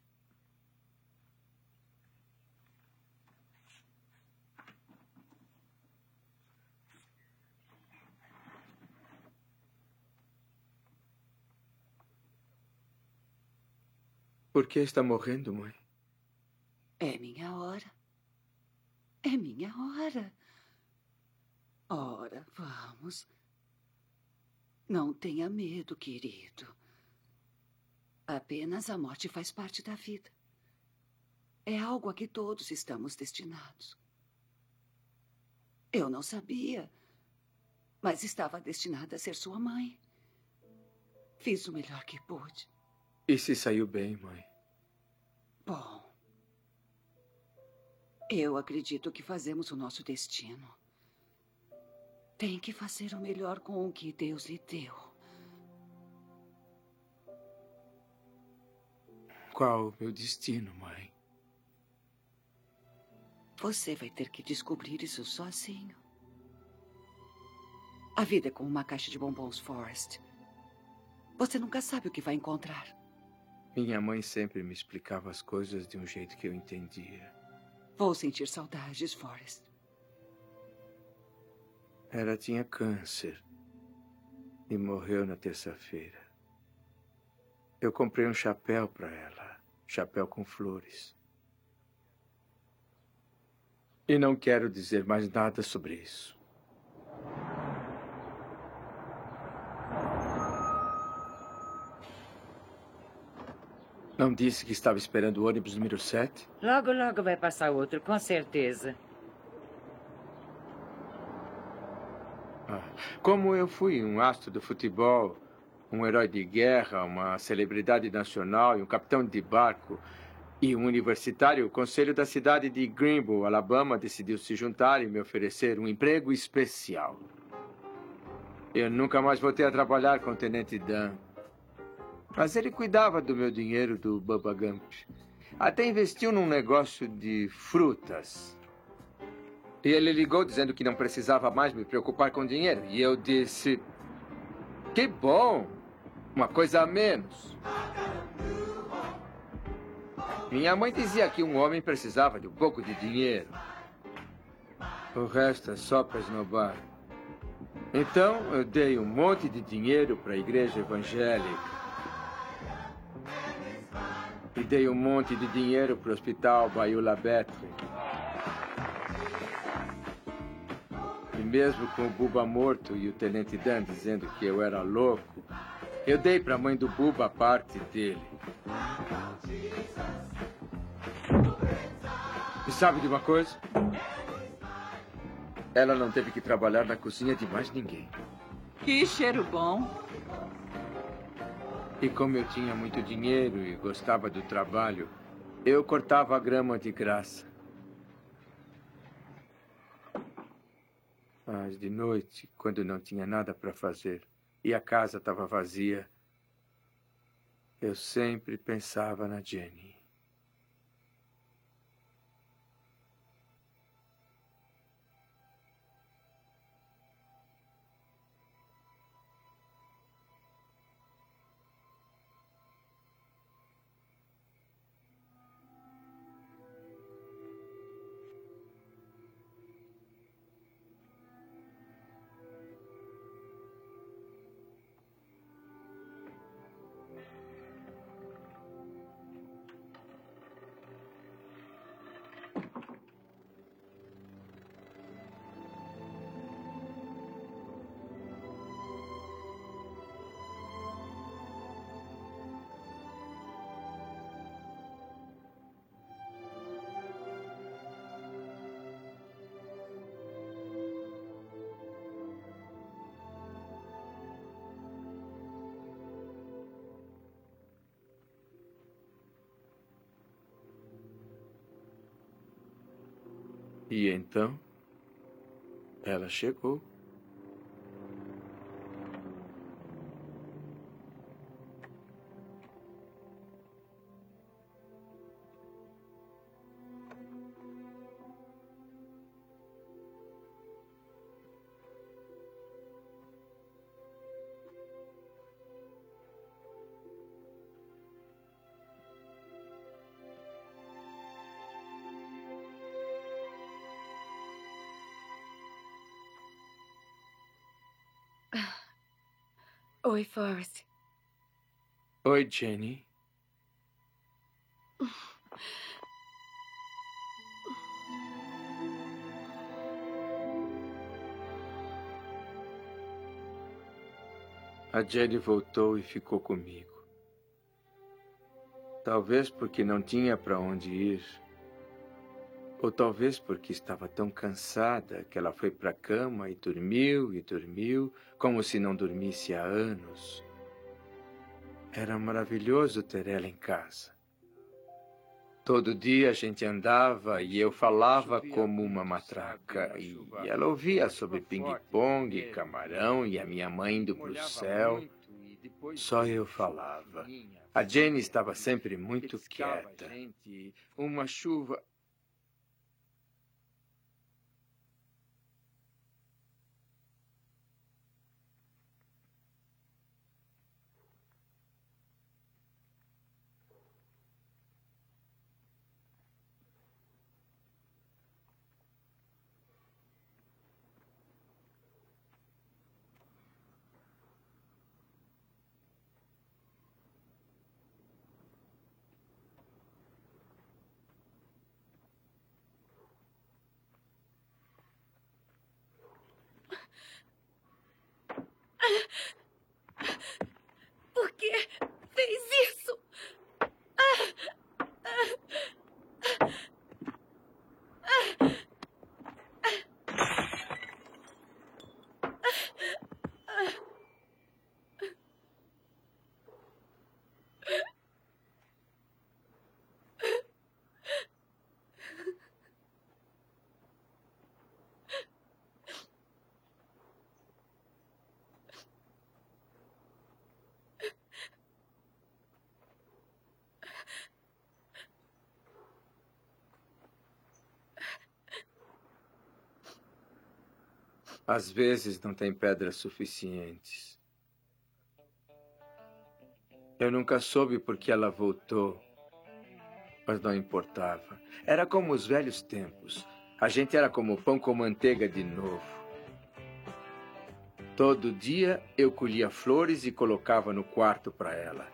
Por que está morrendo, mãe? É minha hora. É minha hora. Ora, vamos. Não tenha medo, querido. Apenas a morte faz parte da vida. É algo a que todos estamos destinados. Eu não sabia, mas estava destinada a ser sua mãe. Fiz o melhor que pude. E se saiu bem, mãe? Bom, eu acredito que fazemos o nosso destino. Tem que fazer o melhor com o que Deus lhe deu. Qual o meu destino, mãe? Você vai ter que descobrir isso sozinho. A vida é como uma caixa de bombons, Forrest. Você nunca sabe o que vai encontrar. Minha mãe sempre me explicava as coisas de um jeito que eu entendia. Vou sentir saudades, Forrest. Ela tinha câncer e morreu na terça-feira. Eu comprei um chapéu para ela, chapéu com flores. E não quero dizer mais nada sobre isso. Não disse que estava esperando o ônibus número 7? Logo, logo vai passar outro, com certeza. Como eu fui um astro do futebol, um herói de guerra, uma celebridade nacional e um capitão de barco e um universitário, o conselho da cidade de Greenville, Alabama, decidiu se juntar e me oferecer um emprego especial. Eu nunca mais voltei a trabalhar com o Tenente Dan. Mas ele cuidava do meu dinheiro do Bubba Gump. Até investiu num negócio de frutas. E ele ligou dizendo que não precisava mais me preocupar com dinheiro. E eu disse... Que bom! Uma coisa a menos. Minha mãe dizia que um homem precisava de um pouco de dinheiro. O resto é só para esnobar. Então, eu dei um monte de dinheiro para a igreja evangélica. E dei um monte de dinheiro para o hospital Baiula Betre. E mesmo com o Buba morto e o Tenente Dan dizendo que eu era louco, eu dei para a mãe do Buba a parte dele. E sabe de uma coisa? Ela não teve que trabalhar na cozinha de mais ninguém. Que cheiro bom. E como eu tinha muito dinheiro e gostava do trabalho, eu cortava a grama de graça. Mas de noite, quando não tinha nada para fazer e a casa estava vazia, eu sempre pensava na Jenny. E então, ela chegou. Oi, Forrest. Oi, Jenny. A Jenny voltou e ficou comigo. Talvez porque não tinha para onde ir. Ou talvez porque estava tão cansada que ela foi para a cama e dormiu, como se não dormisse há anos. Era maravilhoso ter ela em casa. Todo dia a gente andava e eu falava como uma matraca. E ela ouvia sobre ping-pong, camarão e a minha mãe indo para o céu. Só eu falava. A Jenny estava sempre muito quieta. Uma chuva... Por que fez isso? Às vezes não tem pedras suficientes. Eu nunca soube por que ela voltou, mas não importava. Era como os velhos tempos. A gente era como pão com manteiga de novo. Todo dia eu colhia flores e colocava no quarto para ela.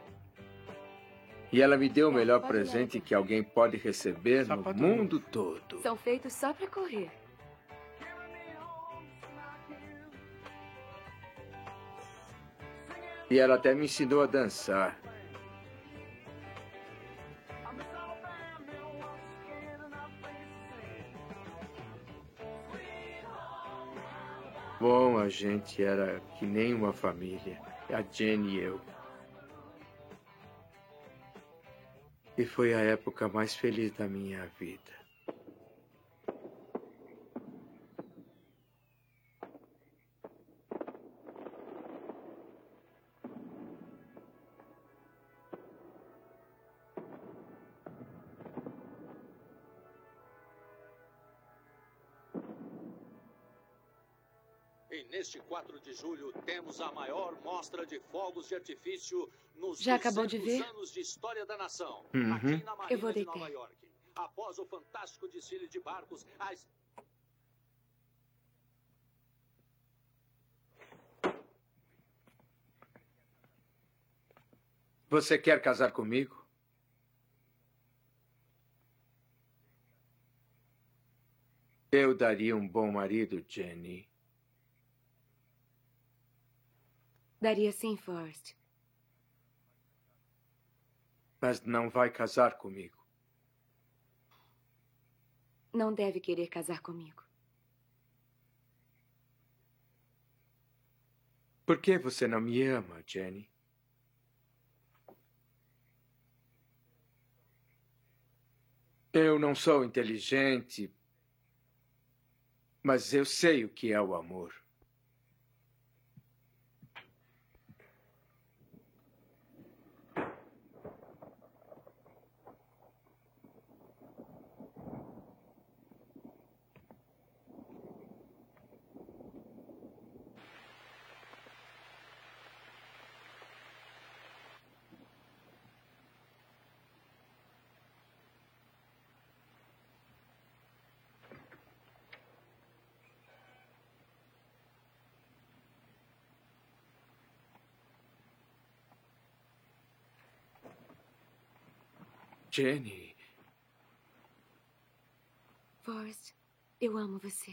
E ela me deu o melhor presente que alguém pode receber no mundo todo. São feitos só para correr. E ela até me ensinou a dançar. Bom, a gente era que nem uma família. A Jenny e eu. E foi a época mais feliz da minha vida. E neste 4 de julho temos a maior mostra de fogos de artifício nos Já acabou de 200 ver? anos de história da nação. Uhum. Aqui na Eu Marina vou de deitar. Nova York. Após o fantástico desfile de barcos, as... Você quer casar comigo? Eu daria um bom marido, Jenny. Daria sim, Forrest. Mas não vai casar comigo. Não deve querer casar comigo. Por que você não me ama, Jenny? Eu não sou inteligente, mas eu sei o que é o amor. Jenny, Forrest, eu amo você.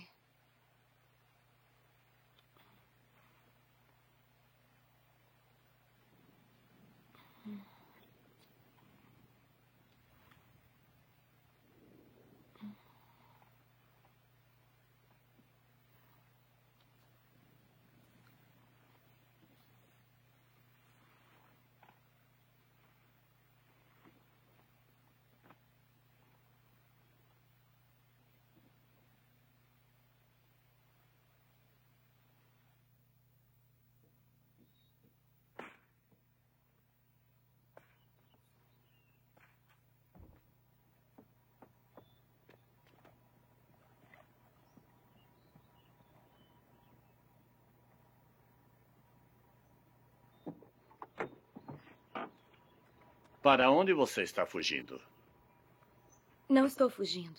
Para onde você está fugindo? Não estou fugindo.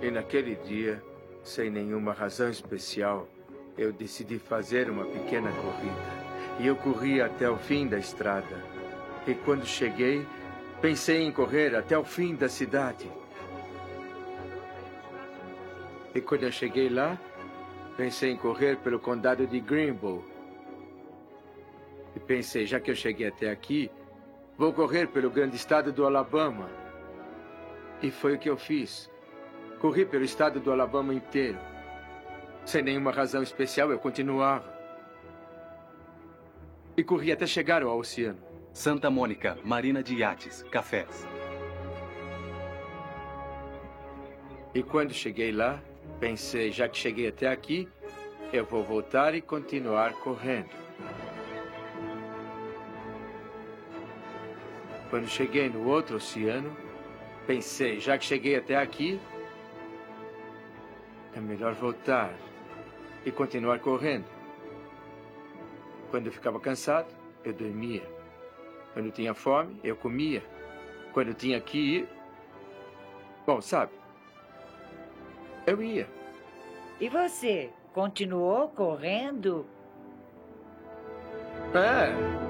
E naquele dia, sem nenhuma razão especial, eu decidi fazer uma pequena corrida. E eu corri até o fim da estrada. E quando cheguei, pensei em correr até o fim da cidade. E quando eu cheguei lá, pensei em correr pelo condado de Greenbow. E pensei, já que eu cheguei até aqui, vou correr pelo grande estado do Alabama. E foi o que eu fiz. Corri pelo estado do Alabama inteiro. Sem nenhuma razão especial, eu continuava. E corri até chegar ao oceano. Santa Mônica, marina de iates, cafés. E quando cheguei lá, pensei, já que cheguei até aqui, eu vou voltar e continuar correndo. Quando cheguei no outro oceano, pensei, já que cheguei até aqui, é melhor voltar e continuar correndo. Quando eu ficava cansado, eu dormia. Quando eu tinha fome, eu comia. Quando eu tinha que ir... Bom, sabe? Eu ia. E você? Continuou correndo? É.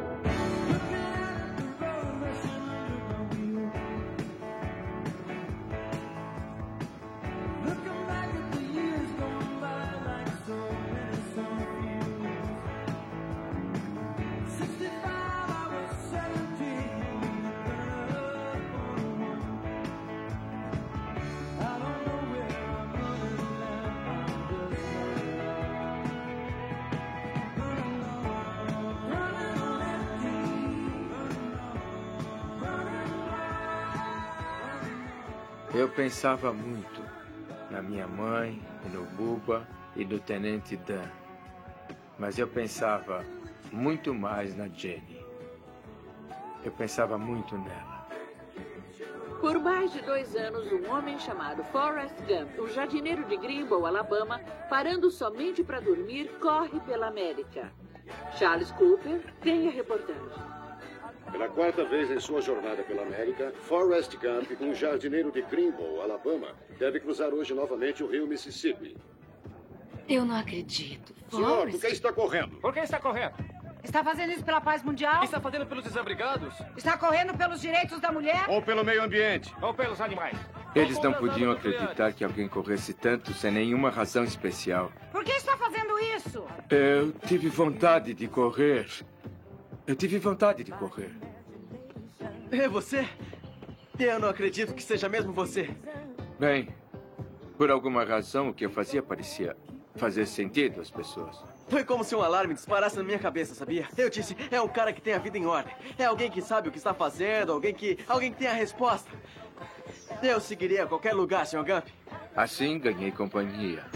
Eu pensava muito na minha mãe, no Bubba e no Tenente Dan. Mas eu pensava muito mais na Jenny. Eu pensava muito nela. Por mais de 2 anos, um homem chamado Forrest Gump, um jardineiro de Greenbow, Alabama, parando somente para dormir, corre pela América. Charles Cooper tem a reportagem. Pela 4ª vez em sua jornada pela América, Forrest Gump, um jardineiro de Greenbow, Alabama, deve cruzar hoje novamente o rio Mississippi. Eu não acredito. Senhor, por que está correndo? Por que está correndo? Está fazendo isso pela paz mundial? Está fazendo pelos desabrigados? Está correndo pelos direitos da mulher? Ou pelo meio ambiente? Ou pelos animais? Eles não podiam acreditar que alguém corresse tanto sem nenhuma razão especial. Por que está fazendo isso? Eu tive vontade de correr. Eu tive vontade de correr. É você? Eu não acredito que seja mesmo você. Bem, por alguma razão, o que eu fazia parecia fazer sentido às pessoas. Foi como se um alarme disparasse na minha cabeça, sabia? Eu disse, é um cara que tem a vida em ordem. É alguém que sabe o que está fazendo, alguém que tem a resposta. Eu seguiria a qualquer lugar, Sr. Gump. Assim, ganhei companhia.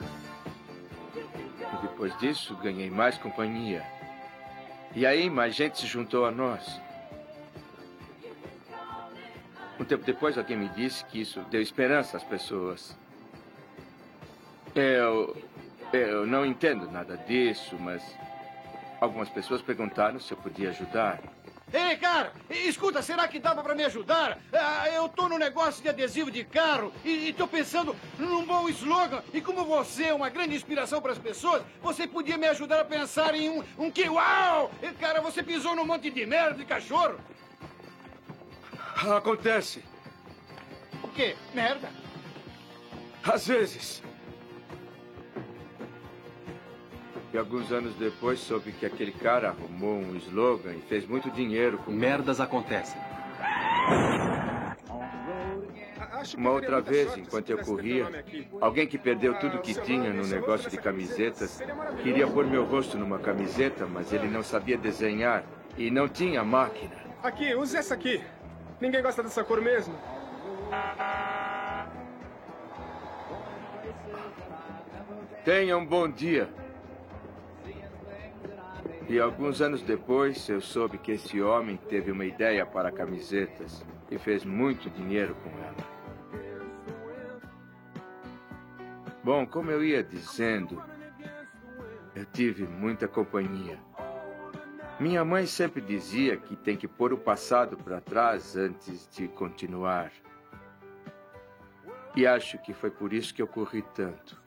E depois disso, ganhei mais companhia. E aí, mais gente se juntou a nós. Um tempo depois, alguém me disse que isso deu esperança às pessoas. Eu não entendo nada disso, mas algumas pessoas perguntaram se eu podia ajudar. Ei, cara, escuta, será que dava pra me ajudar? Eu tô no negócio de adesivo de carro e tô pensando num bom slogan. E como você é uma grande inspiração para as pessoas, você podia me ajudar a pensar em um que... Uau! Cara, você pisou num monte de merda de cachorro. Acontece. O quê? Merda? Às vezes. E alguns anos depois soube que aquele cara arrumou um slogan e fez muito dinheiro com... Merdas acontecem. Uma outra vez, enquanto eu corria, alguém que perdeu tudo que tinha no negócio de camisetas queria pôr meu rosto numa camiseta, mas ele não sabia desenhar e não tinha máquina. Aqui, use essa aqui. Ninguém gosta dessa cor mesmo. Tenha um bom dia. E alguns anos depois, eu soube que esse homem teve uma ideia para camisetas e fez muito dinheiro com ela. Bom, como eu ia dizendo, eu tive muita companhia. Minha mãe sempre dizia que tem que pôr o passado para trás antes de continuar. E acho que foi por isso que eu corri tanto.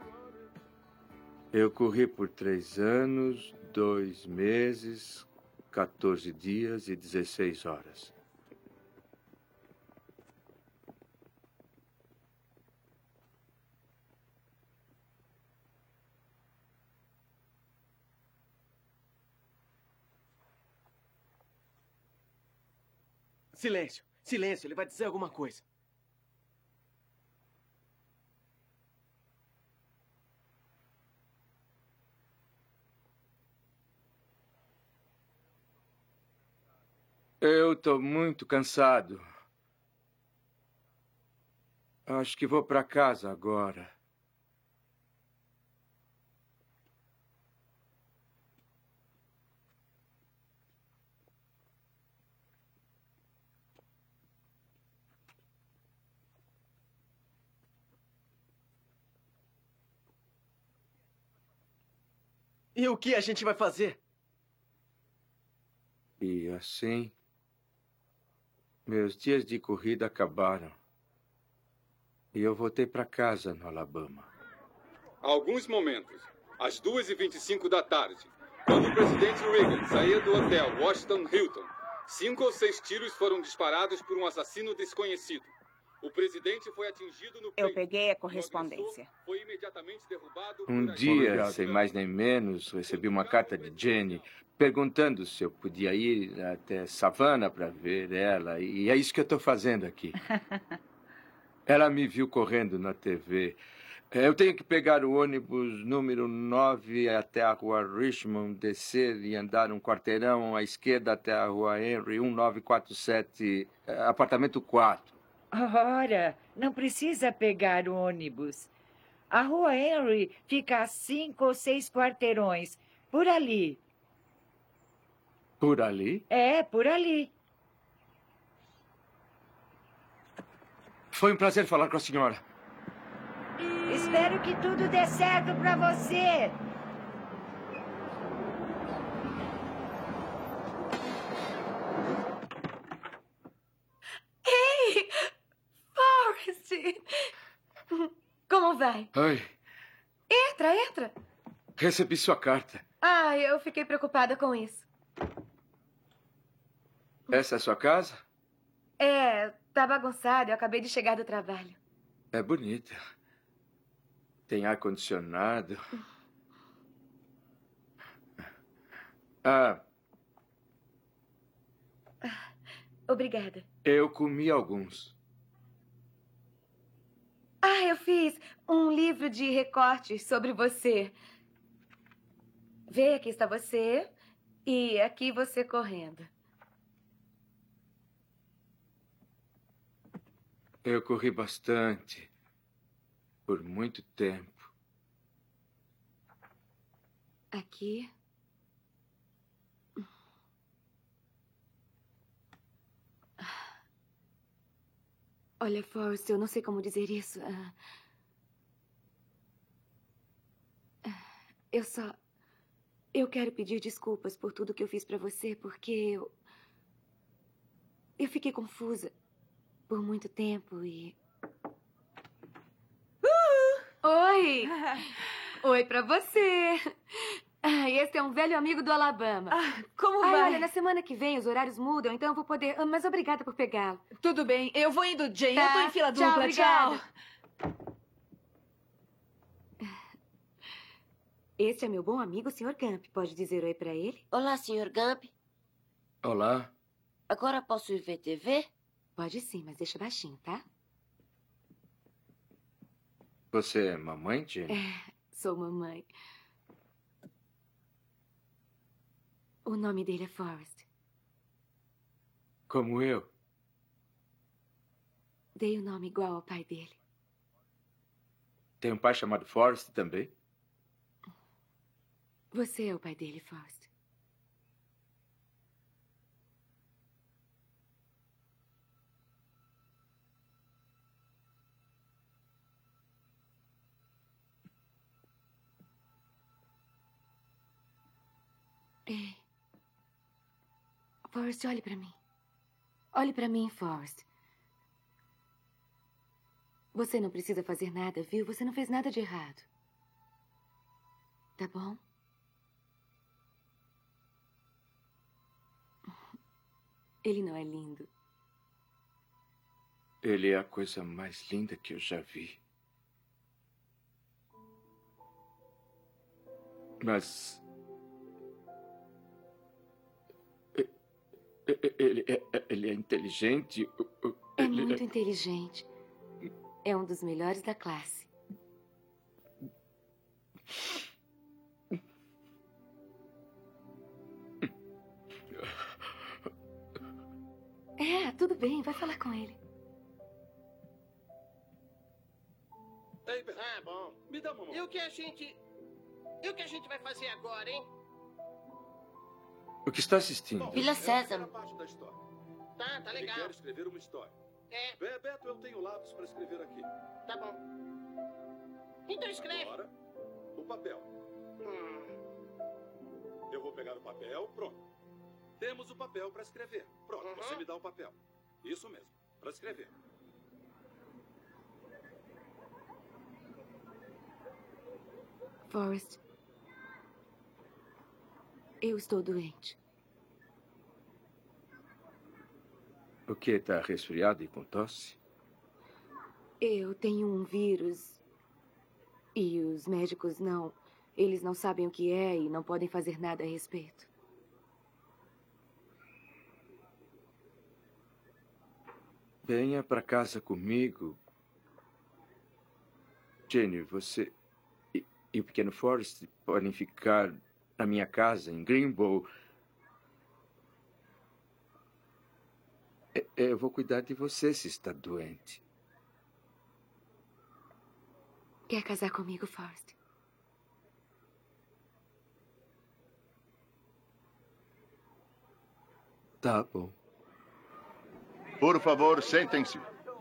Eu corri por 3 anos, 2 meses, 14 dias e 16 horas. Silêncio, silêncio, ele vai dizer alguma coisa. Eu tô muito cansado. Acho que vou para casa agora. E o que a gente vai fazer? E assim, meus dias de corrida acabaram. E eu voltei para casa no Alabama. Alguns momentos, às 2h25 da tarde, quando o presidente Reagan saía do hotel Washington Hilton, 5 ou 6 tiros foram disparados por um assassino desconhecido. O presidente foi atingido no peito. Eu peguei a correspondência. Foi imediatamente derrubado Um dia, sem mais nem menos, recebi uma carta de Jenny perguntando se eu podia ir até Savannah para ver ela. E é isso que eu estou fazendo aqui. Ela me viu correndo na TV. Eu tenho que pegar o ônibus número 9 até a rua Richmond, descer e andar um quarteirão à esquerda até a rua Henry, 1947, apartamento 4. Ora, não precisa pegar o ônibus. A rua Henry fica a 5 ou 6 quarteirões. Por ali. Por ali? É, por ali. Foi um prazer falar com a senhora. Espero que tudo dê certo para você. Ei! Forrest! Como vai? Oi, Entra, entra. recebi sua carta. Ah, eu fiquei preocupada com isso. Essa é a sua casa? É, tá bagunçado. Eu acabei de chegar do trabalho. É bonita. Tem ar-condicionado. Obrigada. Eu comi alguns. Ah, eu fiz um livro de recortes sobre você. Vê, aqui está você e aqui você correndo. Eu corri bastante. Por muito tempo. Aqui. Olha, Forrest, eu não sei como dizer isso. Eu quero pedir desculpas por tudo que eu fiz pra você, porque eu fiquei confusa por muito tempo e... Oi! Oi pra você! Este é um velho amigo do Alabama. Como vai? Olha, na semana que vem os horários mudam, então eu vou poder... Mas obrigada por pegá-lo. Tudo bem, eu vou indo, Jane. Tá. Eu tô em fila Tchau, dupla. obrigada. Tchau. Este é meu bom amigo, o Sr. Gump. Pode dizer oi pra ele? Olá, Sr. Gump. Olá. Agora posso ir ver TV? Pode sim, mas deixa baixinho, tá? Você é mamãe, Jenny? Sou mamãe. O nome dele é Forrest. Como eu? Dei o nome igual ao pai dele. Tem um pai chamado Forrest também? Você é o pai dele, Forrest. Ei. Forrest, olhe pra mim. Olhe pra mim, Forrest. Você não precisa fazer nada, viu? Você não fez nada de errado. Tá bom? Ele não é lindo. Ele é a coisa mais linda que eu já vi. Mas... Ele é inteligente. É muito inteligente. É um dos melhores da classe. Tudo bem. Vai falar com ele. Ei, bom. Me dá uma mão. E o que a gente vai fazer agora, hein? O que está assistindo? Vila Sésamo. Tá legal. Ele quer escrever uma história. É. Beto, eu tenho lápis para escrever aqui. Tá bom. Então escreve. Agora, o papel. Eu vou pegar o papel, pronto. Temos o papel para escrever. Pronto, você me dá o papel. Isso mesmo, para escrever. Forrest, eu estou doente. O que? Está resfriado e com tosse? Eu tenho um vírus. E os médicos não... Eles não sabem o que é e não podem fazer nada a respeito. Venha para casa comigo. Jenny, você e o pequeno Forrest podem ficar na minha casa, em Greenbow. Eu vou cuidar de você se está doente. Quer casar comigo, Forrest? Tá bom. Por favor, sentem-se.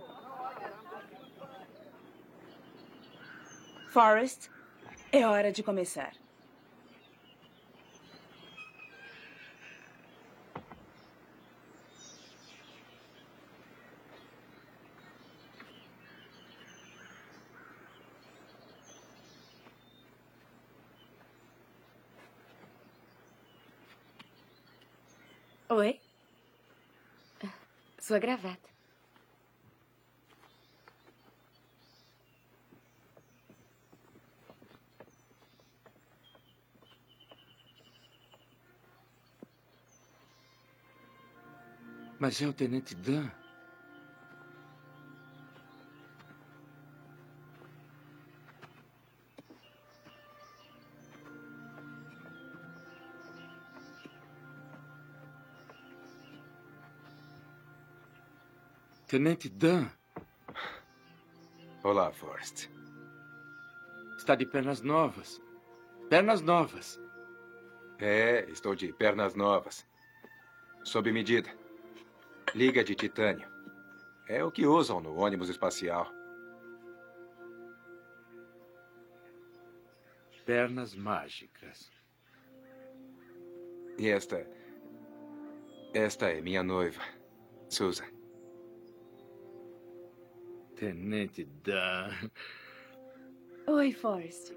Forrest, é hora de começar. Oi? Sua gravata. Mas é o Tenente Dan. Tenente Dan. Olá, Forrest. Está de pernas novas. Pernas novas. Estou de pernas novas. Sob medida. Liga de titânio. É o que usam no ônibus espacial. Pernas mágicas. E esta é minha noiva, Susan. Tenente Dan. Oi, Forrest.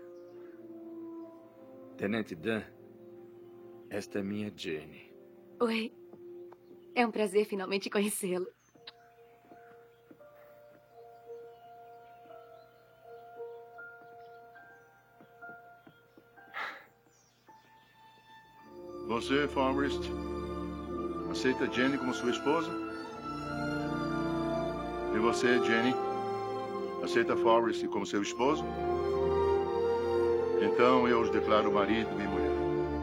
Tenente Dan, esta é minha Jenny. Oi. É um prazer finalmente conhecê-lo. Você, Forrest, aceita Jenny como sua esposa? E você, Jenny, aceita Forrest como seu esposo? Então eu os declaro marido e mulher.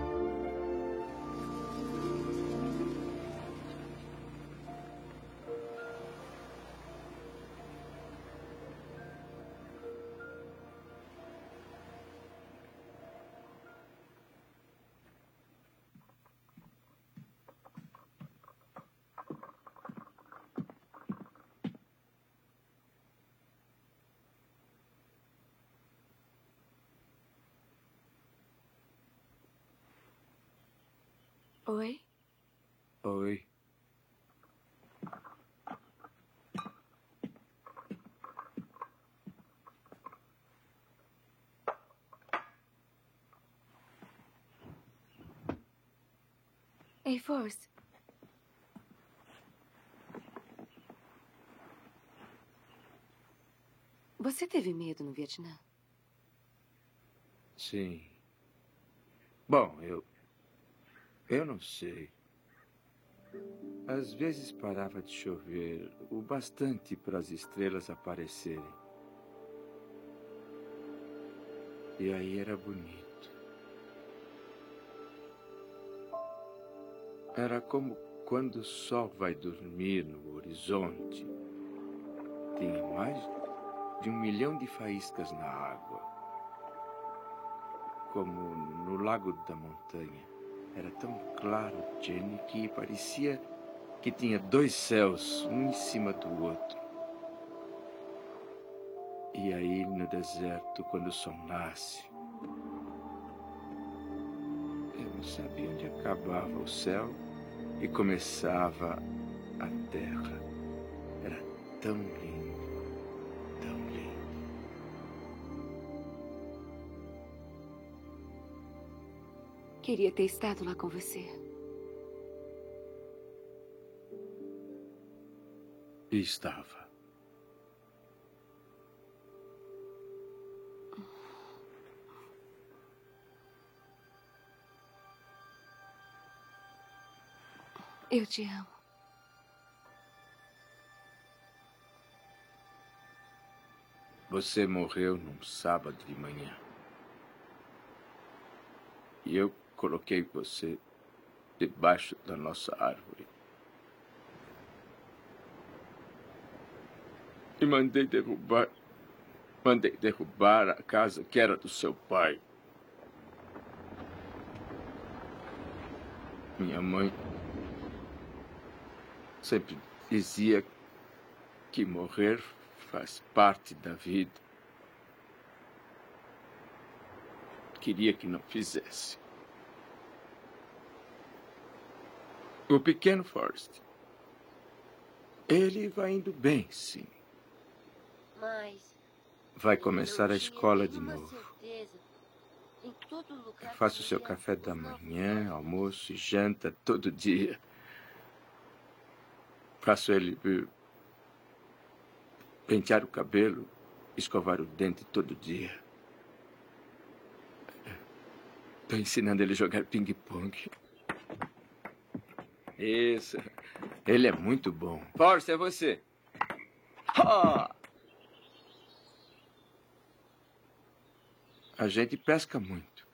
Oi? Oi. Forrest. Você teve medo no Vietnã? Sim. Bom, eu não sei. Às vezes parava de chover o bastante para as estrelas aparecerem. E aí era bonito. Era como quando o sol vai dormir no horizonte. Tinha mais de 1 milhão de faíscas na água. Como no lago da montanha. Era tão claro, Jenny, que parecia que tinha 2 céus, um em cima do outro. E aí, no deserto, quando o sol nasce, eu não sabia onde acabava o céu e começava a terra. Era tão lindo, tão lindo. Queria ter estado lá com você. E estava. Eu te amo. Você morreu num sábado de manhã. E eu coloquei você debaixo da nossa árvore. E mandei derrubar a casa que era do seu pai. Minha mãe sempre dizia que morrer faz parte da vida. Queria que não fizesse. O pequeno Forrest, ele vai indo bem, sim. Mas Vai começar a escola de uma novo. certeza. Em todo lugar Faço o que seu ia, café da os novos manhã, almoço e janta todo dia. Faço ele pentear o cabelo, escovar o dente todo dia. Estou ensinando ele a jogar ping-pong. Isso. Ele é muito bom. Forrest, é você. A gente pesca muito.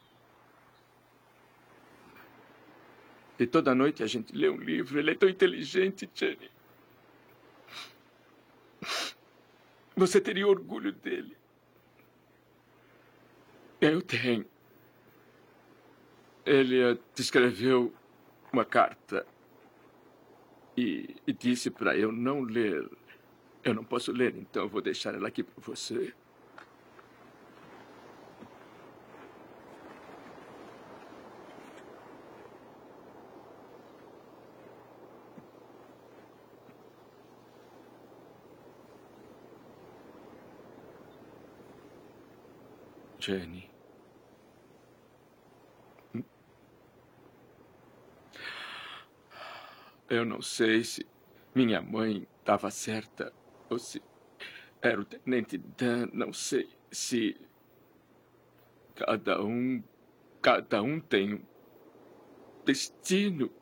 E toda noite a gente lê um livro. Ele é tão inteligente, Jenny. Você teria orgulho dele. Eu tenho. Ele te escreveu uma carta e disse para eu não ler. Eu não posso ler, então eu vou deixar ela aqui para você. Jenny. Eu não sei se minha mãe estava certa ou se era o Tenente Dan. Não sei se cada um tem um destino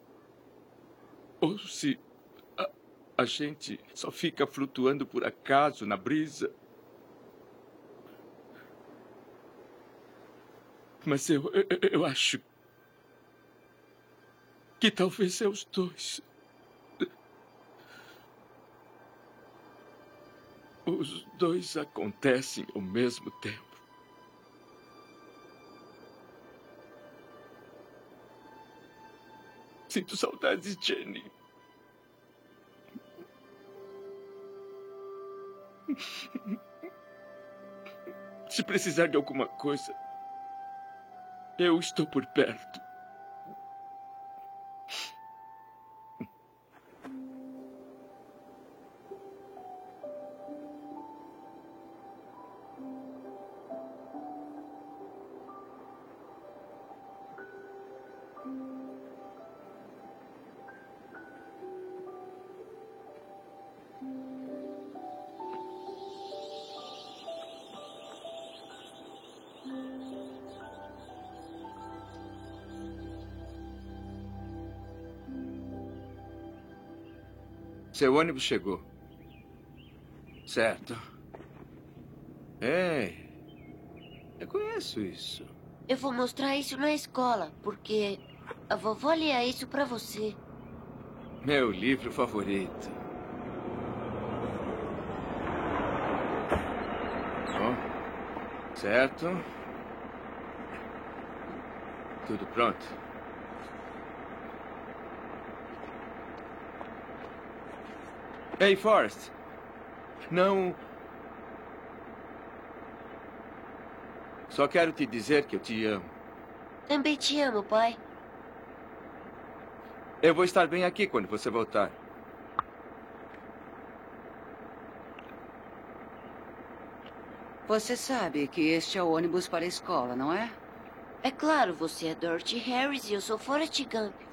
ou se a gente só fica flutuando por acaso na brisa. Mas eu acho que talvez é os dois. Os dois acontecem ao mesmo tempo. Sinto saudades, Jenny. Se precisar de alguma coisa, eu estou por perto. Seu ônibus chegou. Certo. Ei, eu conheço isso. Eu vou mostrar isso na escola, porque a vovó lia isso pra você. Meu livro favorito. Bom, certo. Tudo pronto. Ei, Forrest. Não... Só quero te dizer que eu te amo. Também te amo, pai. Eu vou estar bem aqui quando você voltar. Você sabe que este é o ônibus para a escola, não é? É claro, você é Dorothy Harris e eu sou Forrest Gump.